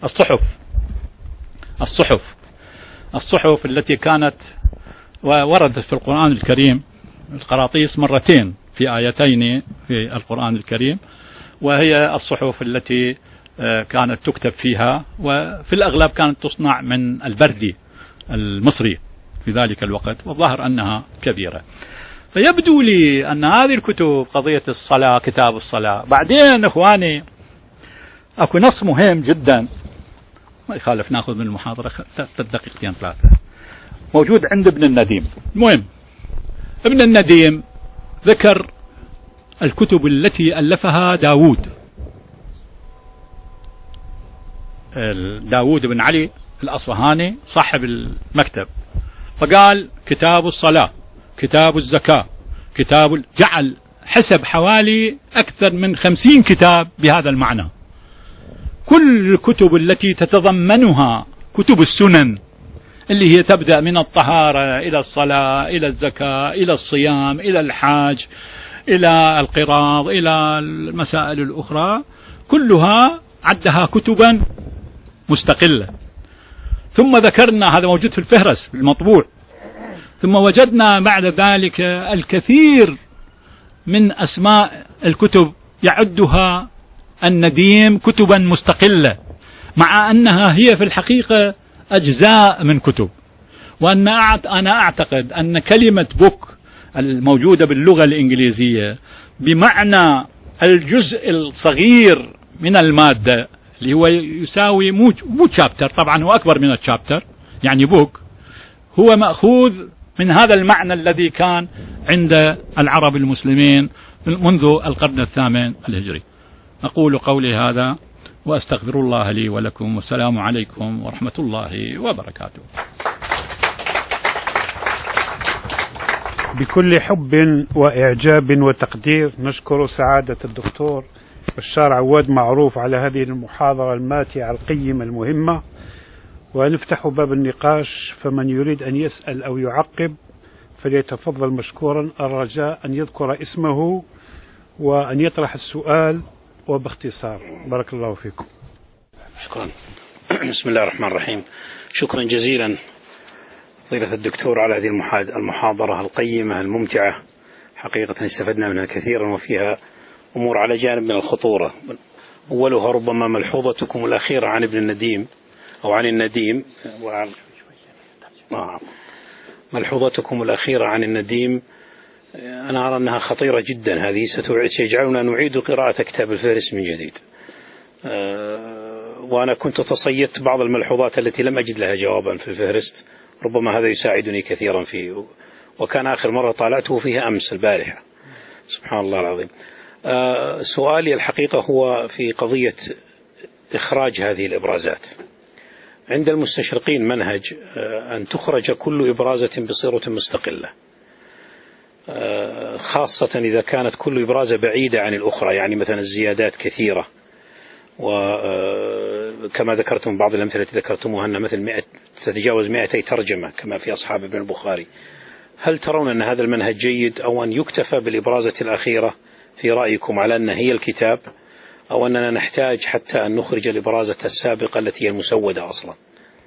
الصحف التي كانت ووردت في القرآن الكريم. القراطيس مرتين في آيتين في القرآن الكريم، وهي الصحف التي كانت تكتب فيها، وفي الأغلب كانت تصنع من البردي المصري في ذلك الوقت، والظاهر أنها كبيرة. فيبدو لي أن هذه الكتب، قضية الصلاة، كتاب الصلاة. بعدين إخواني أكو نص مهم جدا، ما يخالف نأخذ من المحاضرة 3 دقيقتين 3، موجود عند ابن النديم. المهم ابن النديم ذكر الكتب التي ألفها داود بن علي الأصفهاني صاحب المكتب، فقال كتاب الصلاة، كتاب الزكاة، جعل حسب حوالي أكثر من 50 كتاب بهذا المعنى. كل الكتب التي تتضمنها كتب السنن اللي هي تبدأ من الطهارة إلى الصلاة إلى الزكاة إلى الصيام إلى الحاج إلى القراض إلى المسائل الأخرى، كلها عدها كتبا مستقلة. ثم ذكرنا، هذا موجود في الفهرس المطبوع، ثم وجدنا بعد ذلك الكثير من أسماء الكتب يعدها النديم كتبا مستقلة، مع أنها هي في الحقيقة أجزاء من كتب. وأن أنا أعتقد أن كلمة بوك الموجودة باللغة الإنجليزية بمعنى الجزء الصغير من المادة اللي هو يساوي مو شابتر، طبعا هو أكبر من الشابتر، يعني بوك، هو مأخوذ من هذا المعنى الذي كان عند العرب المسلمين منذ القرن الثامن الهجري. أقول قولي هذا وأستغفر الله لي ولكم، والسلام عليكم ورحمة الله وبركاته. بكل حب وإعجاب وتقدير نشكر سعادة الدكتور بشار عواد معروف على هذه المحاضرة الماتعة القيمة المهمة، ونفتح باب النقاش، فمن يريد أن يسأل أو يعقب فليتفضل مشكورا، الرجاء أن يذكر اسمه وأن يطرح السؤال وباختصار. بارك الله فيكم. شكرا. بسم الله الرحمن الرحيم. شكرا جزيلا فضيلة الدكتور على هذه المحاضرة القيمة الممتعة، حقيقة استفدنا منها كثيرا وفيها أمور على جانب من الخطورة. أولها ربما ملحوظتكم الأخيرة عن ابن النديم أو عن النديم، ملحوظتكم الأخيرة عن النديم أنا أرى أنها خطيرة جدا. هذه ستجعلنا نعيد قراءة كتاب الفهرست من جديد. وأنا كنت تصيدت بعض الملحوظات التي لم أجد لها جوابا في الفهرست، ربما هذا يساعدني كثيرا فيه، وكان آخر مرة طالعته فيها أمس البارحة. سبحان الله العظيم. سؤالي الحقيقة هو في قضية إخراج هذه الإبرازات. عند المستشرقين منهج أن تخرج كل إبرازة بصيغة مستقلة، خاصة إذا كانت كل إبرازة بعيدة عن الأخرى، يعني مثلا الزيادات كثيرة، وكما ذكرتم بعض الأمثلة التي ذكرتموها أن مثل تتجاوز 200 ترجمة كما في أصحاب ابن البخاري. هل ترون أن هذا المنهج جيد، أو أن يكتفى بالإبرازة الأخيرة في رأيكم على أن هي الكتاب، أو أننا نحتاج حتى أن نخرج الإبرازة السابقة التي هي المسودة أصلا؟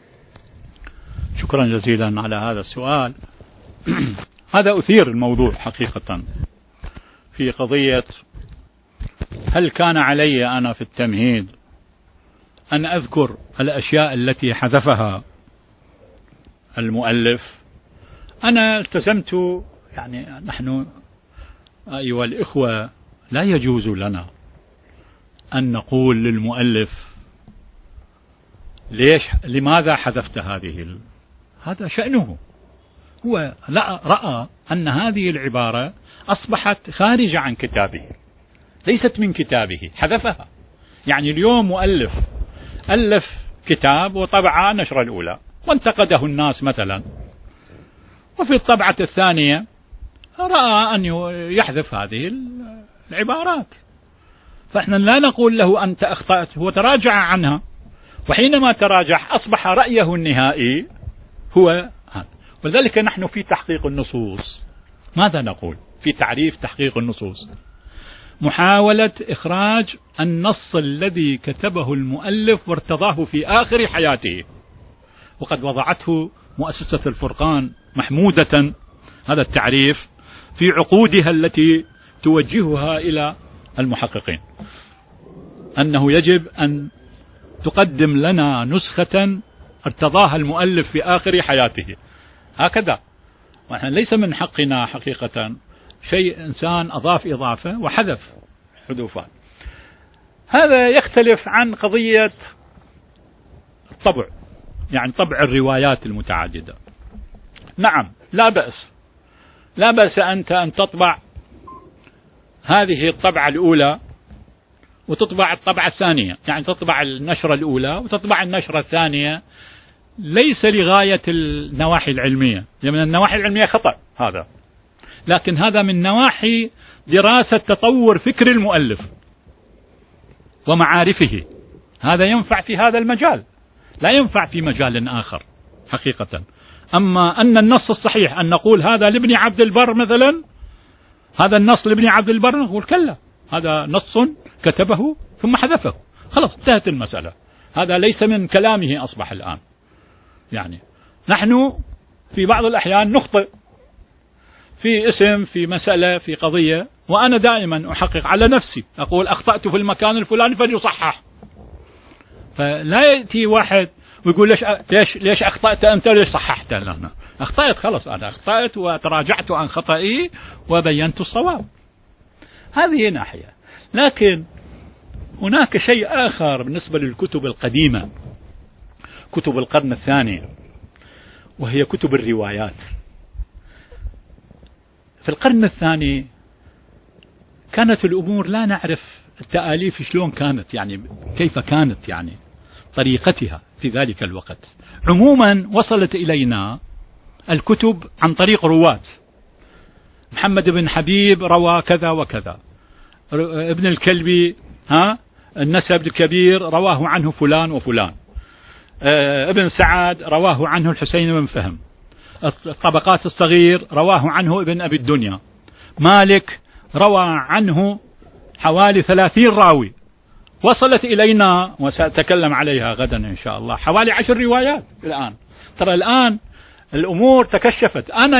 شكرا جزيلا على هذا السؤال. هذا أثير الموضوع حقيقة في قضية هل كان علي أنا في التمهيد أن أذكر الأشياء التي حذفها المؤلف. أنا التزمت، يعني نحن أيها الإخوة لا يجوز لنا أن نقول للمؤلف لماذا حذفت هذه، هذا شأنه. هو لا رأى أن هذه العبارة أصبحت خارجة عن كتابه، ليست من كتابه، حذفها. يعني اليوم مؤلف ألف كتاب وطبع النشرة الأولى وانتقده الناس مثلا، وفي الطبعة الثانية رأى أن يحذف هذه العبارات، فإحنا لا نقول له أنت أخطأت، هو تراجع عنها، وحينما تراجع أصبح رأيه النهائي هو هذا. ولذلك نحن في تحقيق النصوص ماذا نقول في تعريف تحقيق النصوص؟ محاولة إخراج النص الذي كتبه المؤلف وارتضاه في آخر حياته، وقد وضعته مؤسسة الفرقان محمودة هذا التعريف في عقودها التي توجهها إلى المحققين، أنه يجب أن تقدم لنا نسخة ارتضاها المؤلف في آخر حياته، هكذا. ونحن ليس من حقنا حقيقة شيء إنسان أضاف إضافة وحذف حذوفات. هذا يختلف عن قضية الطبع، يعني طبع الروايات المتعددة. نعم لا بأس أنت أن تطبع هذه الطبعة الأولى وتطبع الطبعة الثانية، يعني تطبع النشرة الأولى وتطبع النشرة الثانية، ليس لغاية النواحي العلمية، لأن النواحي العلمية خطأ هذا، لكن هذا من نواحي دراسة تطور فكر المؤلف ومعارفه، هذا ينفع في هذا المجال، لا ينفع في مجال آخر حقيقة. أما أن النص الصحيح أن نقول هذا لابن عبد البر مثلا، هذا النص لابن عبد البر، نقول كلا، هذا نص كتبه ثم حذفه، خلاص انتهت المسألة، هذا ليس من كلامه أصبح الآن. يعني نحن في بعض الأحيان نخطئ في اسم، في مسألة، في قضية، وأنا دائما أحقق على نفسي، أقول أخطأت في المكان الفلاني فليصحح. فلا يأتي واحد ويقول ليش أخطأت أنت، ليش صححت؟ أنا أخطأت، خلص أنا أخطأت وتراجعت عن خطئي وبينت الصواب. هذه ناحية. لكن هناك شيء آخر بالنسبة للكتب القديمة، كتب القرن الثاني، وهي كتب الروايات. في القرن الثاني كانت الأمور لا نعرف التآليف شلون كانت، يعني كيف كانت، يعني طريقتها في ذلك الوقت. عموما وصلت إلينا الكتب عن طريق رواة. محمد بن حبيب روى كذا وكذا، ابن الكلبي النسب الكبير رواه عنه فلان وفلان، ابن سعد رواه عنه الحسين بن فهم، الطبقات الصغير رواه عنه ابن أبي الدنيا، مالك روى عنه حوالي 30 راوي. وصلت إلينا وسأتكلم عليها غدا إن شاء الله حوالي 10 روايات الآن. ترى الآن الأمور تكشفت. أنا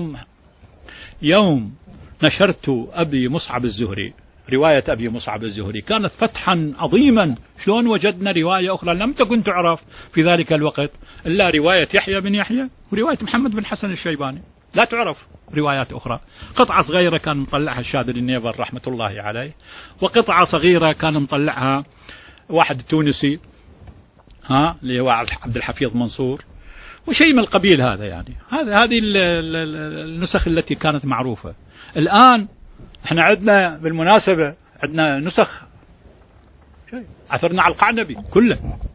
يوم نشرت أبي مصعب الزهري، رواية أبي مصعب الزهري، كانت فتحا عظيما. شلون وجدنا رواية أخرى لم تكن تعرف في ذلك الوقت إلا رواية يحيى بن يحيى ورواية محمد بن حسن الشيباني، لا تعرف روايات أخرى. قطعة صغيرة كان مطلعها الشاذلي النيبر رحمة الله عليه، وقطعة صغيرة كان مطلعها واحد تونسي اللي هو عبد الحفيظ منصور، وشيء من القبيل هذا. يعني هذه النسخ التي كانت معروفة. الآن احنا عندنا بالمناسبة عندنا نسخ، عثرنا على القعنبي كله،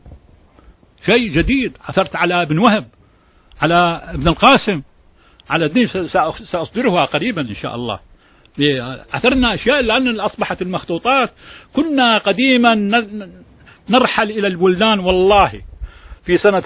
شيء جديد. عثرت على ابن وهب، على ابن القاسم، على الدين، سأصدرها قريبا إن شاء الله. عثرنا أشياء لأن أصبحت المخطوطات. كنا قديما نرحل إلى البلدان، والله في سنة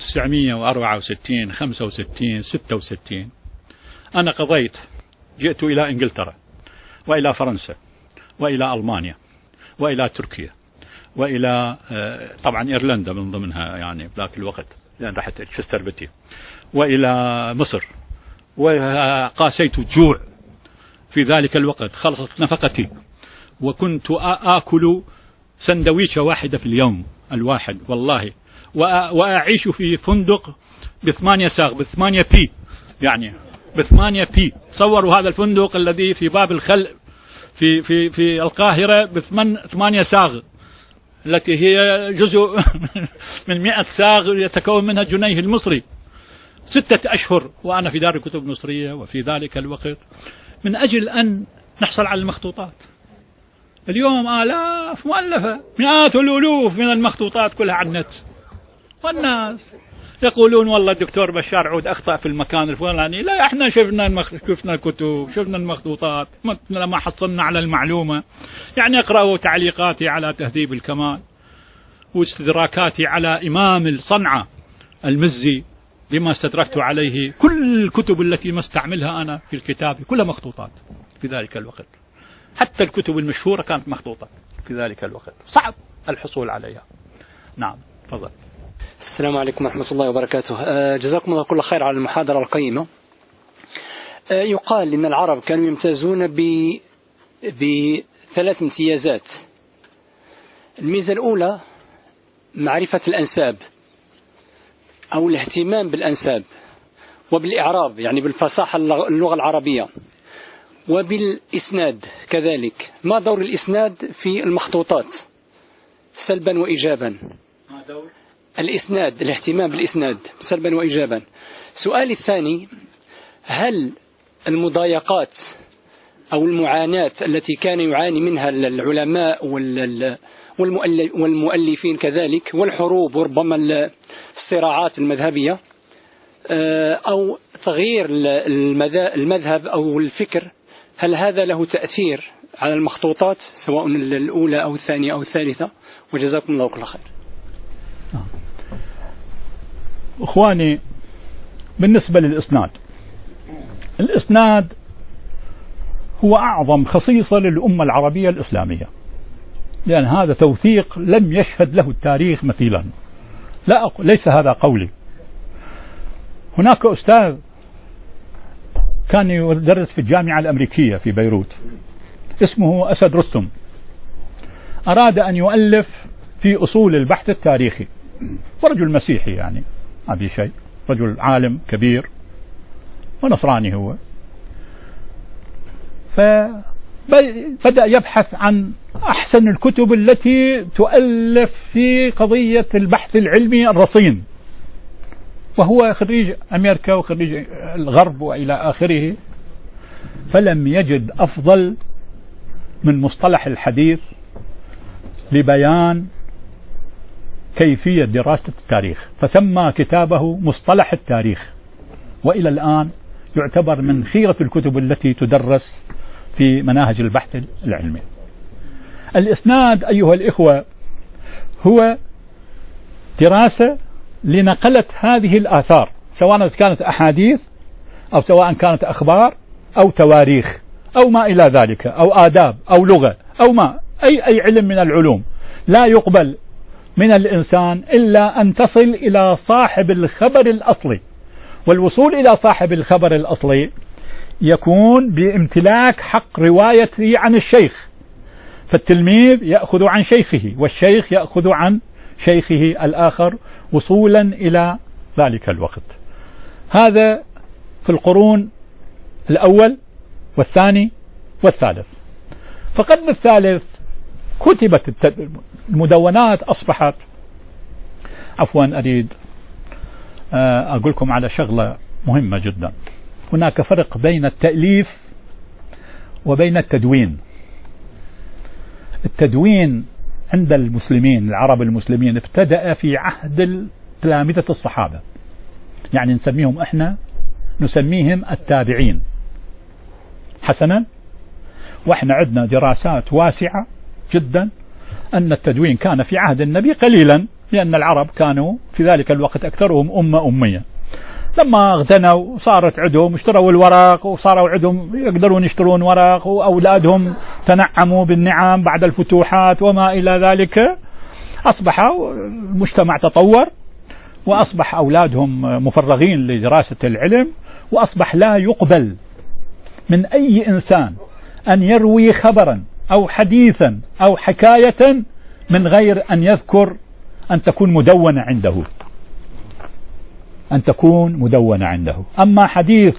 1964 65 66 أنا جئت إلى إنجلترا وإلى فرنسا وإلى ألمانيا وإلى تركيا وإلى طبعا إيرلندا من ضمنها يعني ذاك الوقت لأن رحت تشستر بيتي، وإلى مصر، وقاسيت الجوع في ذلك الوقت، خلصت نفقتي، وكنت آكل سندويشة واحدة في اليوم الواحد والله، وأعيش في فندق ب8 ساغ، ب8 بي، يعني ب8 بي. تصوروا هذا الفندق الذي في باب الخل في القاهرة ب8 ساغ، التي هي جزء من 100 ساغ يتكون منها جنيه المصري. 6 أشهر وأنا في دار الكتب المصرية وفي ذلك الوقت من أجل أن نحصل على المخطوطات. اليوم آلاف مؤلفة، مئات الألوف من المخطوطات كلها على النت، والناس يقولون والله الدكتور بشار عود أخطأ في المكان الفلاني. لا، احنا شفنا الكتب، شفنا المخطوطات، ما حصلنا على المعلومة. يعني اقرأوا تعليقاتي على تهذيب الكمال واستدراكاتي على إمام الصنعة المزي لما استدركت عليه. كل الكتب التي ما استعملها أنا في الكتاب كلها مخطوطات في ذلك الوقت، حتى الكتب المشهورة كانت مخطوطة في ذلك الوقت، صعب الحصول عليها. نعم، تفضل. السلام عليكم ورحمة الله وبركاته. جزاكم الله كل خير على المحاضرة القيمة. يقال إن العرب كانوا يمتازون ب3 امتيازات. الميزة الأولى معرفة الأنساب أو الاهتمام بالأنساب وبالإعراب، يعني بالفصاحة اللغة العربية، وبالإسناد كذلك. ما دور الإسناد في المخطوطات سلبا وإيجابا؟ الإسناد، الاهتمام بالإسناد سلبا وإيجابا. سؤالي الثاني، هل المضايقات أو المعاناة التي كان يعاني منها العلماء والمؤلفين كذلك، والحروب وربما الصراعات المذهبية أو تغيير المذهب أو الفكر، هل هذا له تأثير على المخطوطات سواء الأولى أو الثانية أو الثالثة؟ وجزاكم الله كل خير. أخواني، بالنسبة للإسناد، الإسناد هو أعظم خصيصة للأمة العربية الإسلامية، لأن هذا توثيق لم يشهد له التاريخ مثيلا. ليس هذا قولي. هناك أستاذ كان يدرس في الجامعة الأمريكية في بيروت، اسمه أسد رستم. أراد أن يؤلف في أصول البحث التاريخي، ورجل مسيحي يعني ما في شيء، رجل عالم كبير ونصراني هو. فبدأ يبحث عن أحسن الكتب التي تؤلف في قضية البحث العلمي الرصين، وهو خريج أمريكا وخريج الغرب وإلى آخره. فلم يجد أفضل من مصطلح الحديث لبيان كيفية دراسة التاريخ، فسمى كتابه مصطلح التاريخ، وإلى الآن يعتبر من خيرة الكتب التي تدرس في مناهج البحث العلمي. الإسناد أيها الإخوة هو دراسة لنقلت هذه الآثار، سواء كانت أحاديث أو سواء كانت أخبار أو تواريخ أو ما إلى ذلك، أو آداب أو لغة أو ما أي علم من العلوم. لا يقبل من الإنسان إلا أن تصل إلى صاحب الخبر الأصلي، والوصول إلى صاحب الخبر الأصلي يكون بامتلاك حق روايته عن الشيخ، فالتلميذ يأخذ عن شيخه والشيخ يأخذ عن شيخه الآخر وصولا إلى ذلك الوقت. هذا في القرون الأول والثاني والثالث. فالقرن الثالث كتبت المدونات، أصبحت أريد أقول لكم على شغلة مهمة جدا. هناك فرق بين التأليف وبين التدوين. التدوين عند المسلمين العرب المسلمين ابتدأ في عهد تلامذة الصحابة، يعني نسميهم التابعين. حسنا، واحنا عندنا دراسات واسعة جدا أن التدوين كان في عهد النبي قليلا، لأن العرب كانوا في ذلك الوقت أكثرهم أمية. لما اغتنوا صارت عندهم اشتروا الورق، وصاروا عندهم يقدرون يشترون ورق، وأولادهم تنعموا بالنعم بعد الفتوحات وما إلى ذلك. أصبح المجتمع تطور، وأصبح أولادهم مفرغين لدراسة العلم، وأصبح لا يقبل من أي إنسان أن يروي خبرا أو حديثا أو حكاية من غير أن يذكر أن تكون مدونة عنده، أما حديث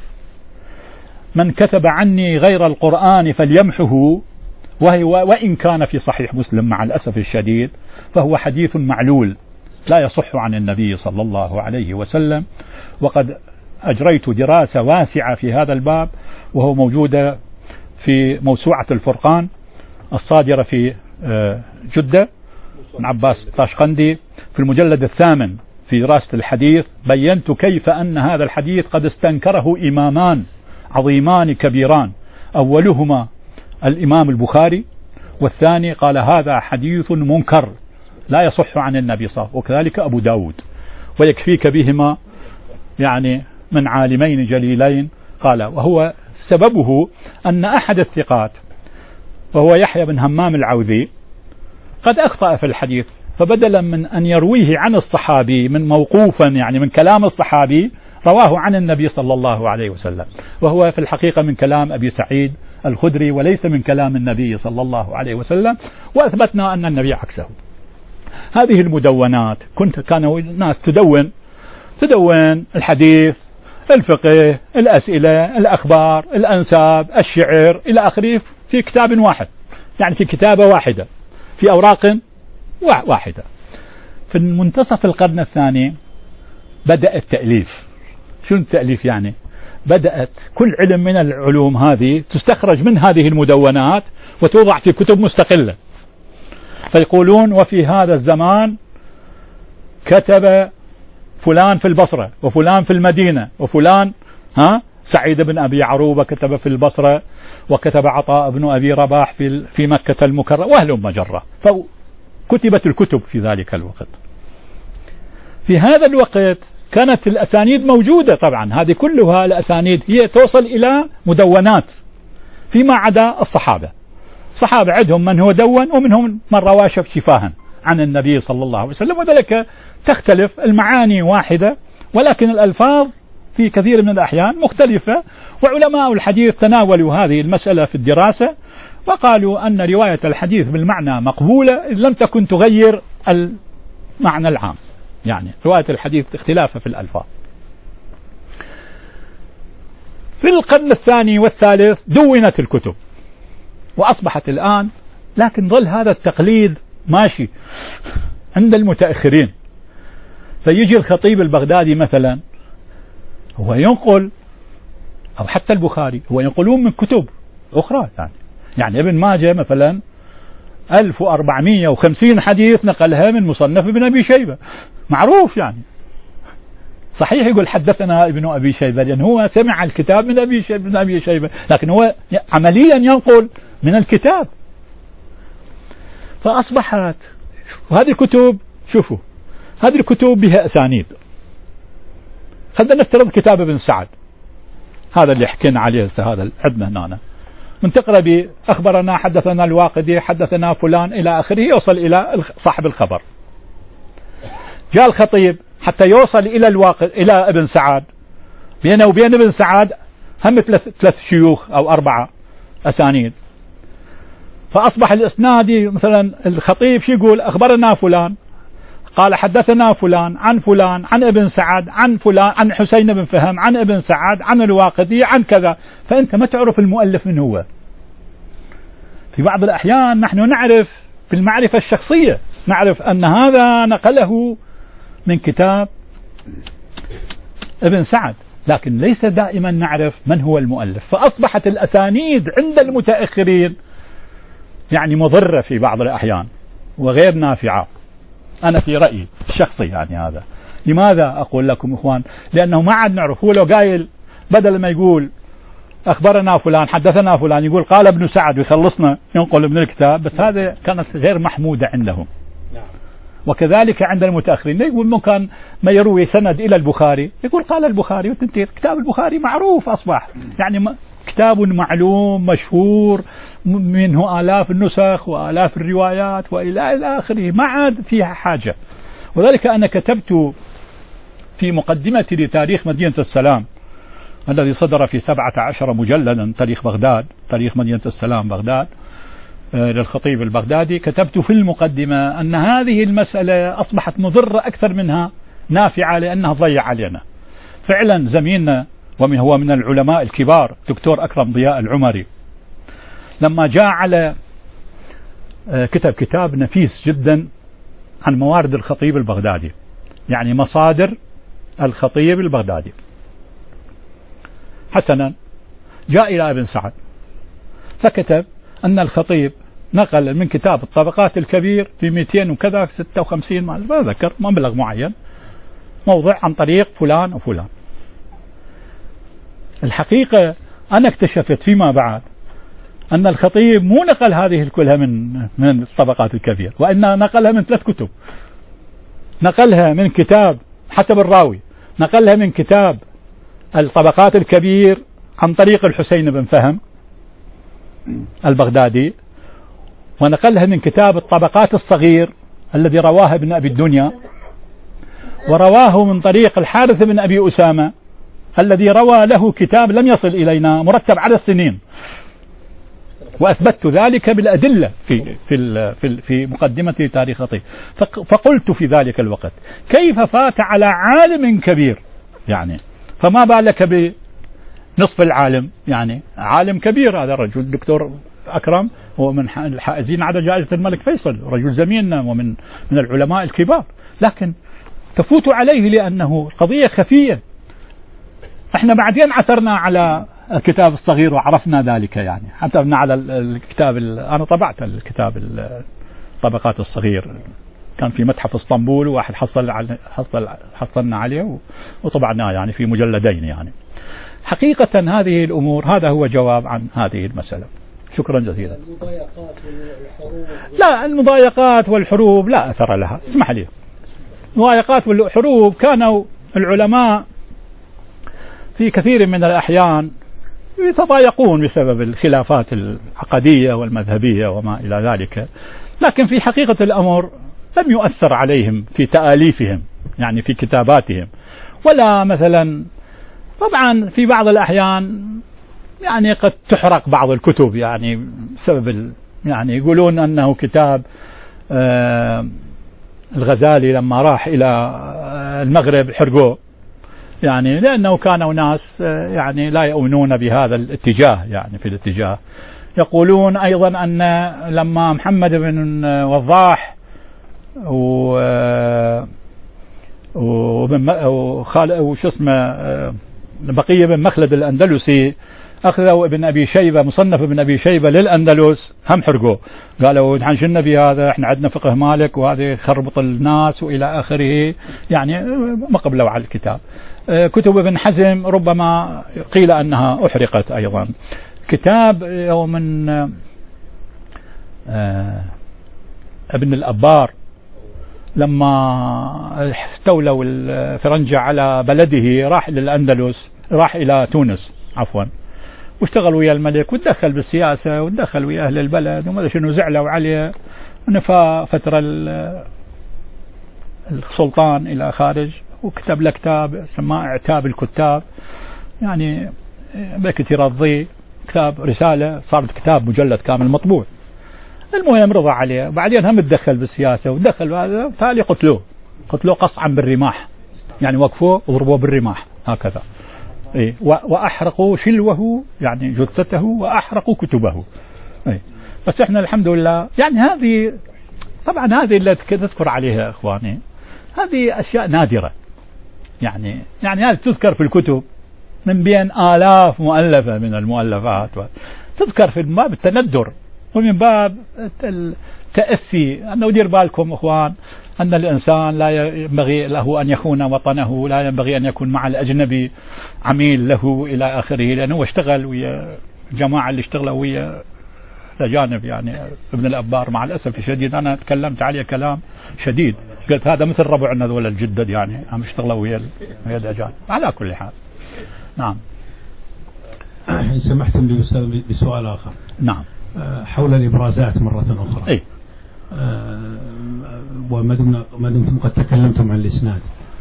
من كتب عني غير القرآن فليمحه وإن كان في صحيح مسلم مع الأسف الشديد، فهو حديث معلول لا يصح عن النبي صلى الله عليه وسلم. وقد أجريت دراسة واسعة في هذا الباب، وهو موجودة في موسوعة الفرقان الصادرة في جدة من عباس الطاشقندي في المجلد 8 في دراسة الحديث. بينت كيف أن هذا الحديث قد استنكره إمامان عظيمان كبيران، أولهما الإمام البخاري، والثاني قال هذا حديث منكر لا يصح عن النبي صلى الله عليه وسلم، وكذلك أبو داود. ويكفيك بهما يعني من عالمين جليلين. قال وهو سببه أن أحد الثقات وهو يحيى بن همام العوذي قد أخطأ في الحديث، فبدلا من أن يرويه عن الصحابي من موقوفا يعني من كلام الصحابي، رواه عن النبي صلى الله عليه وسلم، وهو في الحقيقة من كلام أبي سعيد الخدري وليس من كلام النبي صلى الله عليه وسلم. وأثبتنا أن النبي عكسه. هذه المدونات كانوا الناس تدون الحديث، الفقه، الأسئلة، الأخبار، الأنساب، الشعر إلى آخره في كتاب واحد، يعني في كتابة واحدة في أوراق واحدة. في منتصف القرن الثاني بدأ التأليف. شو التأليف يعني؟ بدأت كل علم من العلوم هذه تستخرج من هذه المدونات وتوضع في كتب مستقلة. فيقولون وفي هذا الزمان كتب فلان في البصرة، وفلان في المدينة، وفلان سعيد بن أبي عروبة كتب في البصرة، وكتب عطاء بن أبي رباح في مكة المكرمة، وهلم مجرة. فكتبت الكتب في ذلك الوقت. في هذا الوقت كانت الأسانيد موجودة طبعا، هذه كلها الأسانيد هي توصل إلى مدونات، فيما عدا الصحابة. الصحابة عندهم من هو دون، ومنهم من روى شفاها عن النبي صلى الله عليه وسلم، وذلك تختلف، المعاني واحدة ولكن الألفاظ في كثير من الأحيان مختلفة، وعلماء الحديث تناولوا هذه المسألة في الدراسة وقالوا أن رواية الحديث بالمعنى مقبولة إن لم تكن تغير المعنى العام، يعني رواية الحديث اختلافها في الألفاظ. في القرن الثاني والثالث دونت الكتب وأصبحت الآن، لكن ظل هذا التقليد ماشي عند المتأخرين. فيجي الخطيب البغدادي مثلا هو ينقل، أو حتى البخاري هو ينقلون من كتب أخرى، يعني ابن ماجه مثلا 1450 حديث نقلها من مصنف ابن أبي شيبة، معروف يعني. صحيح يقول حدثنا ابن أبي شيبة لأن هو سمع الكتاب من ابن أبي شيبة، لكن هو عمليا ينقل من الكتاب. فأصبحت وهذه الكتب، شوفوا هذه الكتب بها أسانيد. خلينا نفترض كتاب ابن سعد هذا اللي حكينا عليه، هذا عندنا هنا من تقرأ به أخبرنا حدثنا الواقدي حدثنا فلان إلى آخره، يوصل إلى صاحب الخبر. جاء الخطيب حتى يوصل إلى ابن سعد، بينه وبين ابن سعد هم ثلاث شيوخ أو 4 أسانيد. فأصبح الإسنادي مثلا الخطيب شو يقول؟ أخبرنا فلان قال حدثنا فلان عن ابن سعد عن فلان عن حسين بن فهم عن ابن سعد عن الواقدي عن كذا، فأنت ما تعرف المؤلف من هو. في بعض الأحيان نحن نعرف في المعرفة الشخصية، نعرف أن هذا نقله من كتاب ابن سعد، لكن ليس دائما نعرف من هو المؤلف. فأصبحت الأسانيد عند المتأخرين يعني مضرة في بعض الأحيان وغير نافعة. أنا في رأيي الشخصي يعني هذا. لماذا أقول لكم إخوان؟ لأنه ما عاد نعرف. هو لو قايل بدل ما يقول أخبرنا فلان حدثنا فلان يقول قال ابن سعد ويخلصنا ينقل من الكتاب، بس هذا كانت غير محمودة عندهم. وكذلك عند المتأخرين يقول ممكن ما يروي سند إلى البخاري يقول قال البخاري وتنتهي. كتاب البخاري معروف أصبح يعني كتاب معلوم مشهور منه آلاف النسخ وآلاف الروايات وإلى آخره، ما عاد فيها حاجة. وذلك أنا كتبت في مقدمتي لتاريخ مدينة السلام الذي صدر في 17 مجلدا، تاريخ بغداد، تاريخ مدينة السلام بغداد للخطيب البغدادي، كتبت في المقدمة أن هذه المسألة أصبحت مضرة أكثر منها نافعة لأنها تضيع علينا. فعلا زميلنا ومن هو من العلماء الكبار دكتور أكرم ضياء العمري لما جاء على كتب كتاب نفيس جدا عن موارد الخطيب البغدادي، يعني مصادر الخطيب البغدادي. حسنا جاء إلى ابن سعد فكتب أن الخطيب نقل من كتاب الطبقات الكبير في 200 وكذا 56 ما أذكر مبلغ معين موضع عن طريق فلان وفلان. الحقيقة أنا اكتشفت فيما بعد أن الخطيب مو نقل هذه كلها من الطبقات الكبير، وإنما نقلها من 3 كتب. نقلها من كتاب حتى بالراوي، نقلها من كتاب الطبقات الكبير عن طريق الحسين بن فهم البغدادي، ونقلها من كتاب الطبقات الصغير الذي رواه ابن أبي الدنيا، ورواه من طريق الحارث بن أبي أسامة الذي روى له كتاب لم يصل إلينا مرتب على السنين، وأثبتت ذلك بالأدلة في مقدمة تاريخ خطيب. فقلت في ذلك الوقت كيف فات على عالم كبير، يعني فما بالك بنصف العالم، يعني عالم كبير هذا الرجل الدكتور أكرم هو من الحائزين على جائزة الملك فيصل، رجل زميلنا ومن العلماء الكبار، لكن تفوت عليه لأنه قضية خفية. احنا بعدين عثرنا على الكتاب الصغير وعرفنا ذلك، يعني عثرنا على الكتاب أنا طبعت الكتاب الطبقات الصغير كان في متحف اسطنبول، وواحد حصلنا عليه وطبعناه يعني في مجلدين. يعني حقيقة هذه الأمور هذا هو جواب عن هذه المسألة. شكرا جزيلا. لا المضايقات والحروب لا أثر لها، اسمح لي. المضايقات والحروب كانوا العلماء في كثير من الأحيان يتضايقون بسبب الخلافات العقدية والمذهبية وما إلى ذلك، لكن في حقيقة الأمر لم يؤثر عليهم في تآليفهم، يعني في كتاباتهم، ولا مثلا طبعا في بعض الأحيان يعني قد تحرق بعض الكتب يعني بسبب يعني يقولون أنه كتاب الغزالي لما راح إلى المغرب حرقوه، يعني لأنه كانوا ناس يعني لا يؤمنون بهذا الاتجاه، يعني في الاتجاه. يقولون أيضا أن لما محمد بن وضاح وش اسمه بقية بن مخلد الأندلسي أخذوا ابن أبي شيبة مصنف ابن أبي شيبة للأندلس هم حرقوه، قالوا نحن شلنا بهذا، احنا عندنا فقه مالك وهذا يخربط الناس وإلى آخره، يعني ما قبلوا على الكتاب. كتب ابن حزم ربما قيل أنها أحرقت أيضا. كتاب من ابن الأبار لما استولوا الفرنجة على بلده راح للأندلس، راح إلى تونس عفوا، واشتغل ويا الملك وتدخل بالسياسة وتدخل ويا أهل البلد وما شنو، زعلوا عليه ونفى فترة السلطان إلى خارج، وكتب له كتاب سماه اعتاب الكتاب، يعني بكثير الضي كتاب رسالة صارت كتاب مجلد كامل مطبوع. المهم رضى عليه، وبعدين هم تدخل بالسياسة ودخل هذا، تالي قتلوه قصعا بالرماح، يعني وقفوه وضربوه بالرماح هكذا. إيه وأحرقوا شلوه يعني جثته وأحرقوا كتبه. إيه بس إحنا الحمد لله يعني هذه طبعا هذه اللي تذكر عليها إخواني هذه أشياء نادرة، يعني هذه تذكر في الكتب من بين آلاف مؤلفة من المؤلفات، تذكر في باب التندر ومن باب التأسي، أنه دير بالكم إخوان أن الإنسان لا ينبغي له أن يخون وطنه، لا ينبغي أن يكون مع الأجنبي عميل له إلى آخره، لأنه اشتغل ويا الجماعة اللي اشتغلوا ويا الأجانب، يعني ابن الأبار مع الأسف الشديد أنا تكلمت عليه كلام شديد، قلت هذا مثل ربعنا ذول الجدد، يعني هم اشتغلوا ويا الأجانب. على كل حال نعم. إن سمحتم لي أستاذ بسؤال آخر. نعم. حول الإبرازات مرة أخرى. أي. وما دمتم قد تكلمتم عن الإسناد،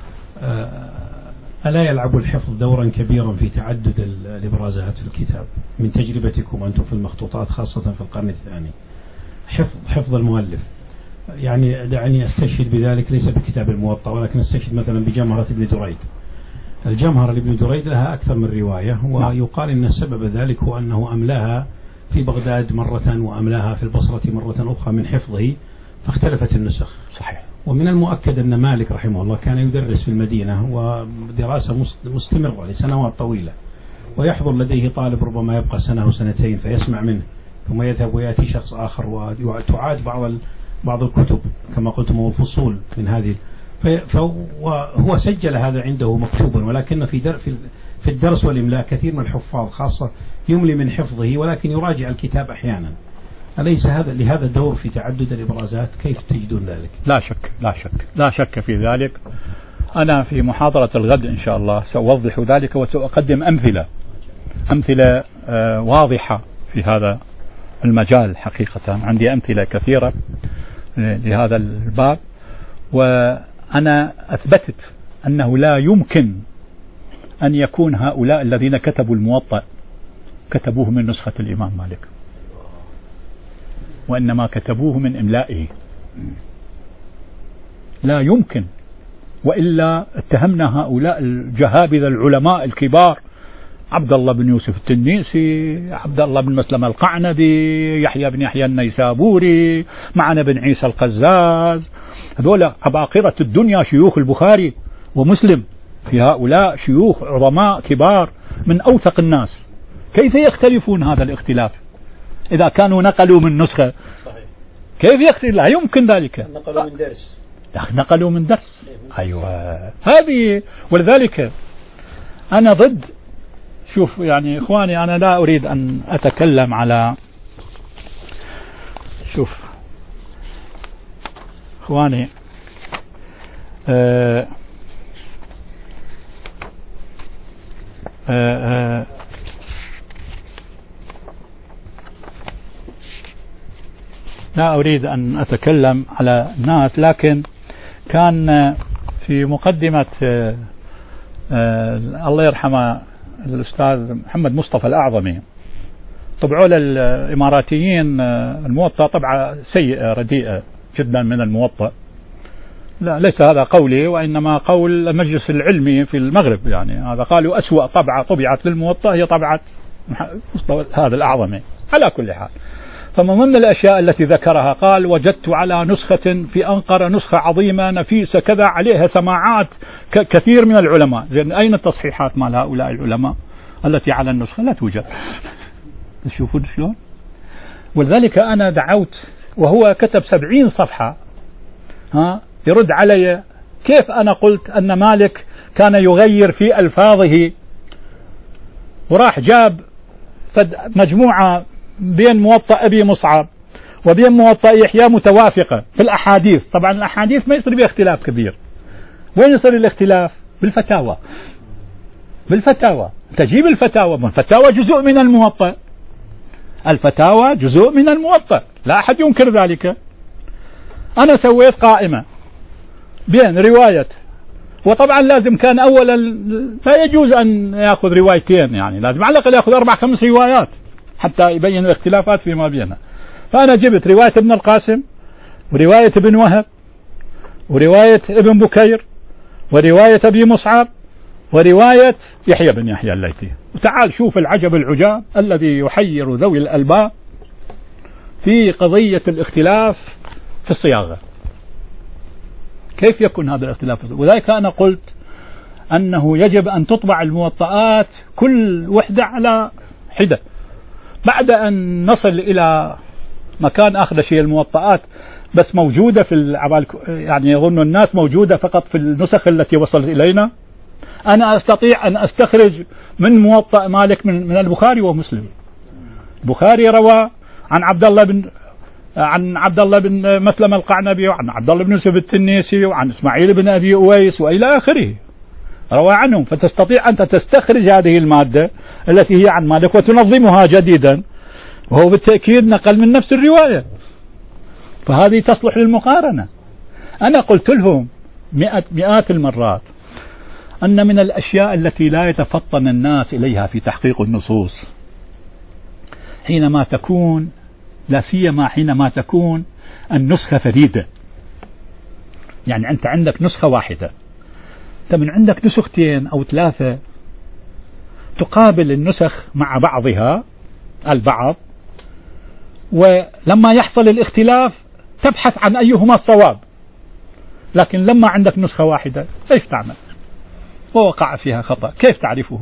ألا يلعب الحفظ دورا كبيرا في تعدد الإبرازات في الكتاب من تجربتكم أنتم في المخطوطات خاصة في القرن الثاني؟ حفظ المؤلف، يعني دعني أستشهد بذلك ليس بكتاب الموطأ، ولكن أستشهد مثلا بجمهرة ابن دريد. الجمهرة لابن دريد لها أكثر من رواية، ويقال إن السبب ذلك هو أنه أملاها في بغداد مرة وأملاها في البصرة مرة أخرى من حفظه، فاختلفت النسخ. صحيح. ومن المؤكد أن مالك رحمه الله كان يدرس في المدينة ودراسة مستمرة لسنوات طويلة، ويحضر لديه طالب ربما يبقى سنة وسنتين فيسمع منه، ثم يذهب ويأتي شخص آخر وتعاد بعض الكتب كما قلتم والفصول من هذه، فهو سجل هذا عنده مكتوبا، ولكن في الدرس والإملاء كثير من الحفاظ خاصة يملي من حفظه ولكن يراجع الكتاب أحيانا. أليس هذا لهذا دور في تعدد الإبرازات؟ كيف تجدون ذلك؟ لا شك في ذلك. أنا في محاضرة الغد إن شاء الله سأوضح ذلك وسأقدم أمثلة واضحة في هذا المجال. حقيقة عندي أمثلة كثيرة لهذا الباب، وأنا أثبتت أنه لا يمكن أن يكون هؤلاء الذين كتبوا الموطأ كتبوه من نسخة الإمام مالك، وإنما كتبوه من إملائه. لا يمكن، وإلا اتهمنا هؤلاء الجهابذة العلماء الكبار، عبد الله بن يوسف التنيسي، عبد الله بن مسلم القعنبي، يحيى بن يحيى النيسابوري، معنا بن عيسى القزاز، هذول عباقرة الدنيا شيوخ البخاري ومسلم، في هؤلاء شيوخ عظماء كبار من أوثق الناس، كيف يختلفون هذا الاختلاف إذا كانوا نقلوا من نسخة؟ كيف يختلف؟ لا يمكن ذلك. نقلوا من درس. أيوة هذه، ولذلك أنا ضد. شوف يعني إخواني، أنا لا أريد أن أتكلم على، شوف إخواني، لا أريد أن أتكلم على الناس، لكن كان في مقدمة الله يرحمه الأستاذ محمد مصطفى الأعظمي طبعوا للإماراتيين الموطأ طبعة سيئة رديئة جدا من الموطأ. لا ليس هذا قولي، وإنما قول المجلس العلمي في المغرب، يعني هذا قالوا أسوأ طبعة طبعت للموطأ هي طبعة هذا الأعظمي. على كل حال، فمن ضمن الأشياء التي ذكرها قال: وجدت على نسخة في أنقرة نسخة عظيمة نفيسة كذا عليها سماعات كثير من العلماء. زين أين التصحيحات مال هؤلاء العلماء التي على النسخة؟ لا توجد. تشوفون شلون؟ ولذلك أنا دعوت، وهو كتب 70 صفحة يرد علي كيف أنا قلت أن مالك كان يغير في ألفاظه، وراح جاب مجموعة بين موطأ أبي مصعب وبين موطأ يحيى متوافقة في الأحاديث. طبعا الأحاديث ما يصير بها اختلاف كبير. وين يصير الاختلاف؟ بالفتاوى. بالفتاوى تجيب الفتاوى، الفتاوى جزء من الموطأ، الفتاوى جزء من الموطأ، لا أحد ينكر ذلك. أنا سويت قائمة بين رواية، وطبعا لازم كان أولا لا يجوز أن يأخذ روايتين، يعني لازم على الأقل يأخذ 4-5 روايات حتى يبين الاختلافات فيما بينها. فأنا جبت رواية ابن القاسم، ورواية ابن وهب، ورواية ابن بكير، ورواية أبي مصعب، ورواية يحيى بن يحيى الليثي. وتعال شوف العجب العجاب الذي يحير ذوي الألباب في قضية الاختلاف في الصياغة. كيف يكون هذا الاختلاف؟ وذلك أنا قلت أنه يجب أن تطبع الموطئات كل وحدة على حدة، بعد أن نصل إلى مكان آخر شيء الموطئات بس موجودة في يعني يظن الناس موجودة فقط في النسخ التي وصلت إلينا. أنا أستطيع أن أستخرج من موطأ مالك من البخاري ومسلم. البخاري روى عن عبد الله بن مسلم القعنبي، وعن عبد الله بن يوسف التنيسي، وعن إسماعيل بن أبي أويس، وإلى آخره روى عنهم. فتستطيع أنت تستخرج هذه المادة التي هي عن مالك وتنظمها جديدا، وهو بالتأكيد نقل من نفس الرواية، فهذه تصلح للمقارنة. أنا قلت لهم مئات المرات أن من الأشياء التي لا يتفطن الناس إليها في تحقيق النصوص حينما تكون، لا سيما حينما تكون النسخة فريدة. يعني أنت عندك نسخة واحدة، أنت من عندك نسختين أو 3 تقابل النسخ مع بعضها البعض، ولما يحصل الاختلاف تبحث عن أيهما الصواب. لكن لما عندك نسخة واحدة كيف تعمل؟ ووقع فيها خطأ، كيف تعرفه؟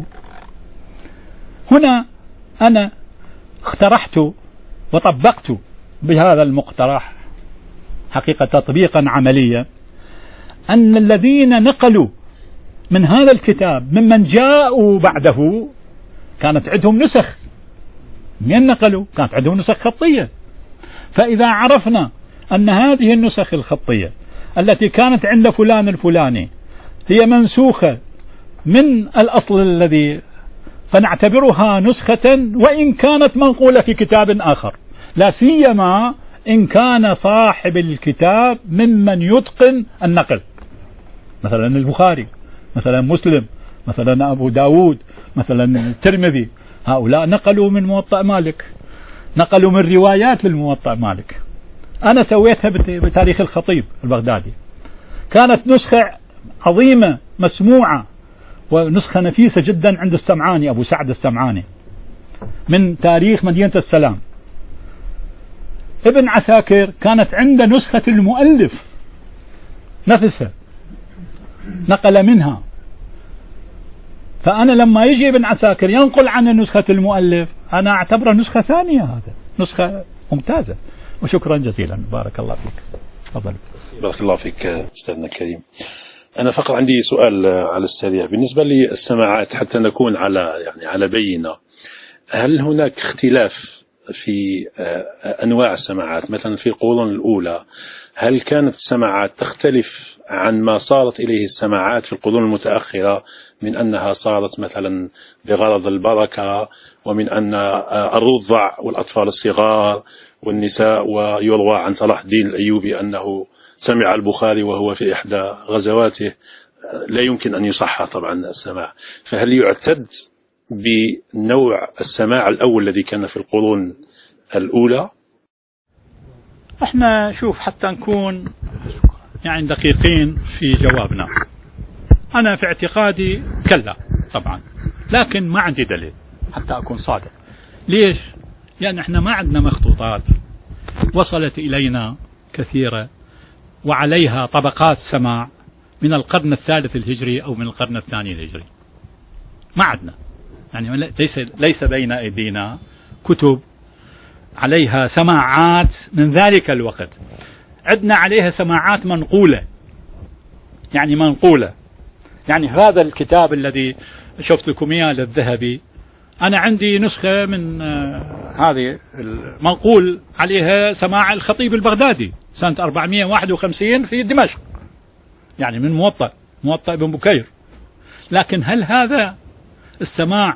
هنا أنا اقترحت وطبقت بهذا المقترح حقيقة تطبيقا عمليا أن الذين نقلوا من هذا الكتاب ممن جاءوا بعده كانت عندهم نسخ. من نقلوا كانت عندهم نسخ خطية. فإذا عرفنا أن هذه النسخ الخطية التي كانت عند فلان الفلاني هي منسوخة من الأصل الذي، فنعتبرها نسخة وإن كانت منقولة في كتاب آخر، لا سيما إن كان صاحب الكتاب ممن يتقن النقل، مثلا البخاري، مثلا مسلم، مثلا أبو داود، مثلا الترمذي. هؤلاء نقلوا من موطأ مالك، نقلوا من روايات للموطأ مالك. أنا سويتها بتاريخ الخطيب البغدادي، كانت نسخة عظيمة مسموعة ونسخة نفيسة جدا عند السمعاني، أبو سعد السمعاني، من تاريخ مدينة السلام. ابن عساكر كانت عنده نسخة المؤلف نفسها، نقل منها. فأنا لما يجي ابن عساكر ينقل عن نسخة المؤلف أنا أعتبره نسخة ثانية، هذا نسخة ممتازة. وشكرا جزيلا، بارك الله فيك. تفضل. بارك الله فيك أستاذنا الكريم. أنا فقط عندي سؤال على السريع بالنسبة للسماعات حتى نكون على بينة. هل هناك اختلاف في أنواع السماعات؟ مثلا في القرون الأولى هل كانت السماعات تختلف عن ما صارت إليه السماعات في القرون المتأخرة، من أنها صارت مثلا بغرض البركة، ومن أن الرضع والأطفال الصغار والنساء، ويروى عن صلاح الدين الأيوبي أنه سمع البخاري وهو في إحدى غزواته، لا يمكن أن يصح طبعا السماع. فهل يعتد بنوع السماع الأول الذي كان في القرون الأولى؟ احنا شوف حتى نكون يعني دقيقين في جوابنا، أنا في اعتقادي كلا طبعا، لكن ما عندي دليل حتى أكون صادق. ليش؟ لأن احنا ما عندنا مخطوطات وصلت إلينا كثيرة وعليها طبقات سماع من القرن الثالث الهجري أو من القرن الثاني الهجري، ما عندنا، يعني ليس بين أيدينا كتب عليها سماعات من ذلك الوقت. عندنا عليها سماعات منقولة، يعني منقولة، يعني هذا الكتاب الذي شفت لكم إياه للذهبي، أنا عندي نسخة من هذه المنقول عليها سماع الخطيب البغدادي سنة 451 في دمشق، يعني من موطأ ابن بكير. لكن هل هذا السماع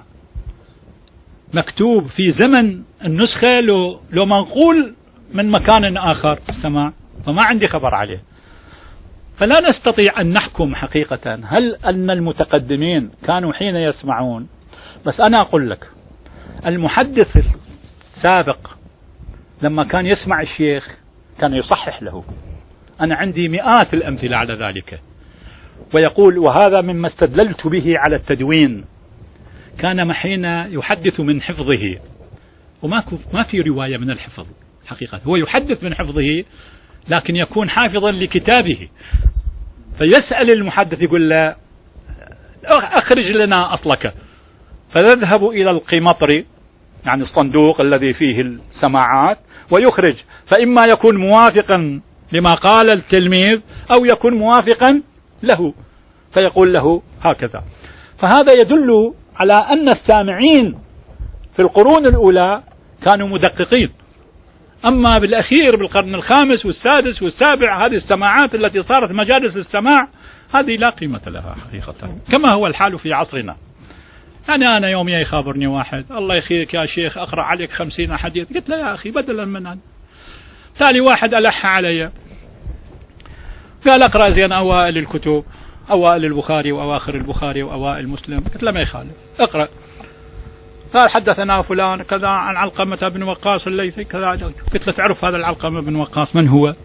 مكتوب في زمن النسخة لو منقول من مكان آخر السماع؟ فما عندي خبر عليه. فلا نستطيع أن نحكم حقيقة هل أن المتقدمين كانوا حين يسمعون. بس أنا أقول لك المحدث السابق لما كان يسمع الشيخ كان يصحح له. أنا عندي مئات الأمثلة على ذلك. ويقول وهذا مما استدللت به على التدوين، كان حين يحدث من حفظه، وما في رواية من الحفظ حقيقة، هو يحدث من حفظه لكن يكون حافظا لكتابه، فيسأل المحدث يقول له أخرج لنا أصلك، فيذهب إلى القمطري يعني الصندوق الذي فيه السماعات ويخرج، فإما يكون موافقا لما قال التلميذ أو يكون موافقا له، فيقول له هكذا. فهذا يدل على أن السامعين في القرون الأولى كانوا مدققين. أما بالأخير بالقرن الخامس والسادس والسابع هذه السماعات التي صارت مجالس السماع هذه لا قيمة لها حقيقة، كما هو الحال في عصرنا. يعني أنا يوم يخابرني واحد الله يخيرك يا شيخ أقرأ عليك 50 حديث، قلت له يا أخي بدلا من أن تالي واحد ألح علي قال أقرأ زين أوائل الكتب، أوائل البخاري وأواخر البخاري وأوائل مسلم، قلت له ما يخالف اقرأ. قال حدثنا فلان كذا عن علقمة بن وقاص الليثي كذا، قلت له تعرف هذا العلقمة بن وقاص من هو؟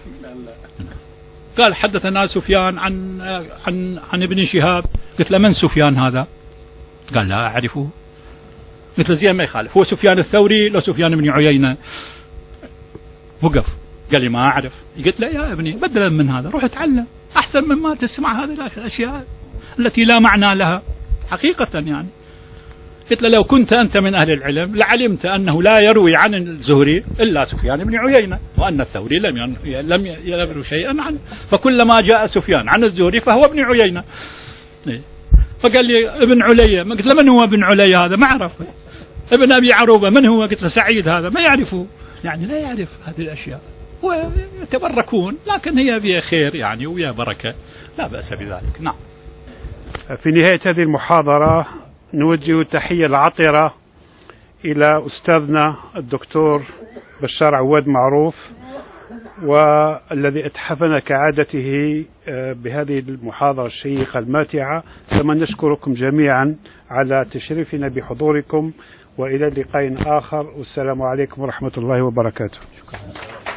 قال حدثنا سفيان عن ابن شهاب، قلت له من سفيان هذا؟ قال لا أعرفه. قلت له زين ما يخالف، هو سفيان الثوري لو سفيان بن عيينة؟ وقف قال لي ما أعرف. قلت له يا ابني بدلا من هذا روح اتعلم أحسن مما تسمع هذه الأشياء التي لا معنى لها حقيقة. يعني قلت له لو كنت أنت من أهل العلم لعلمت أنه لا يروي عن الزهري إلا سفيان بن عيينة، وأن الثوري لم يروي شيئا عنه، فكلما جاء سفيان عن الزهري فهو ابن عيينة. فقال لي ابن علية، قلت له من هو ابن علية هذا؟ ما أعرفه. ابن أبي عروبة من هو؟ قلت له سعيد هذا ما يعرفه. يعني لا يعرف هذه الأشياء ويتبركون، لكن هي فيها خير يعني ويا بركة، لا بأس بذلك. نعم. في نهاية هذه المحاضرة نوجه تحية العطرة إلى أستاذنا الدكتور بشار عواد معروف، والذي اتحفنا كعادته بهذه المحاضرة الشيقة الماتعة. كما نشكركم جميعا على تشريفنا بحضوركم، وإلى لقاء آخر، والسلام عليكم ورحمة الله وبركاته.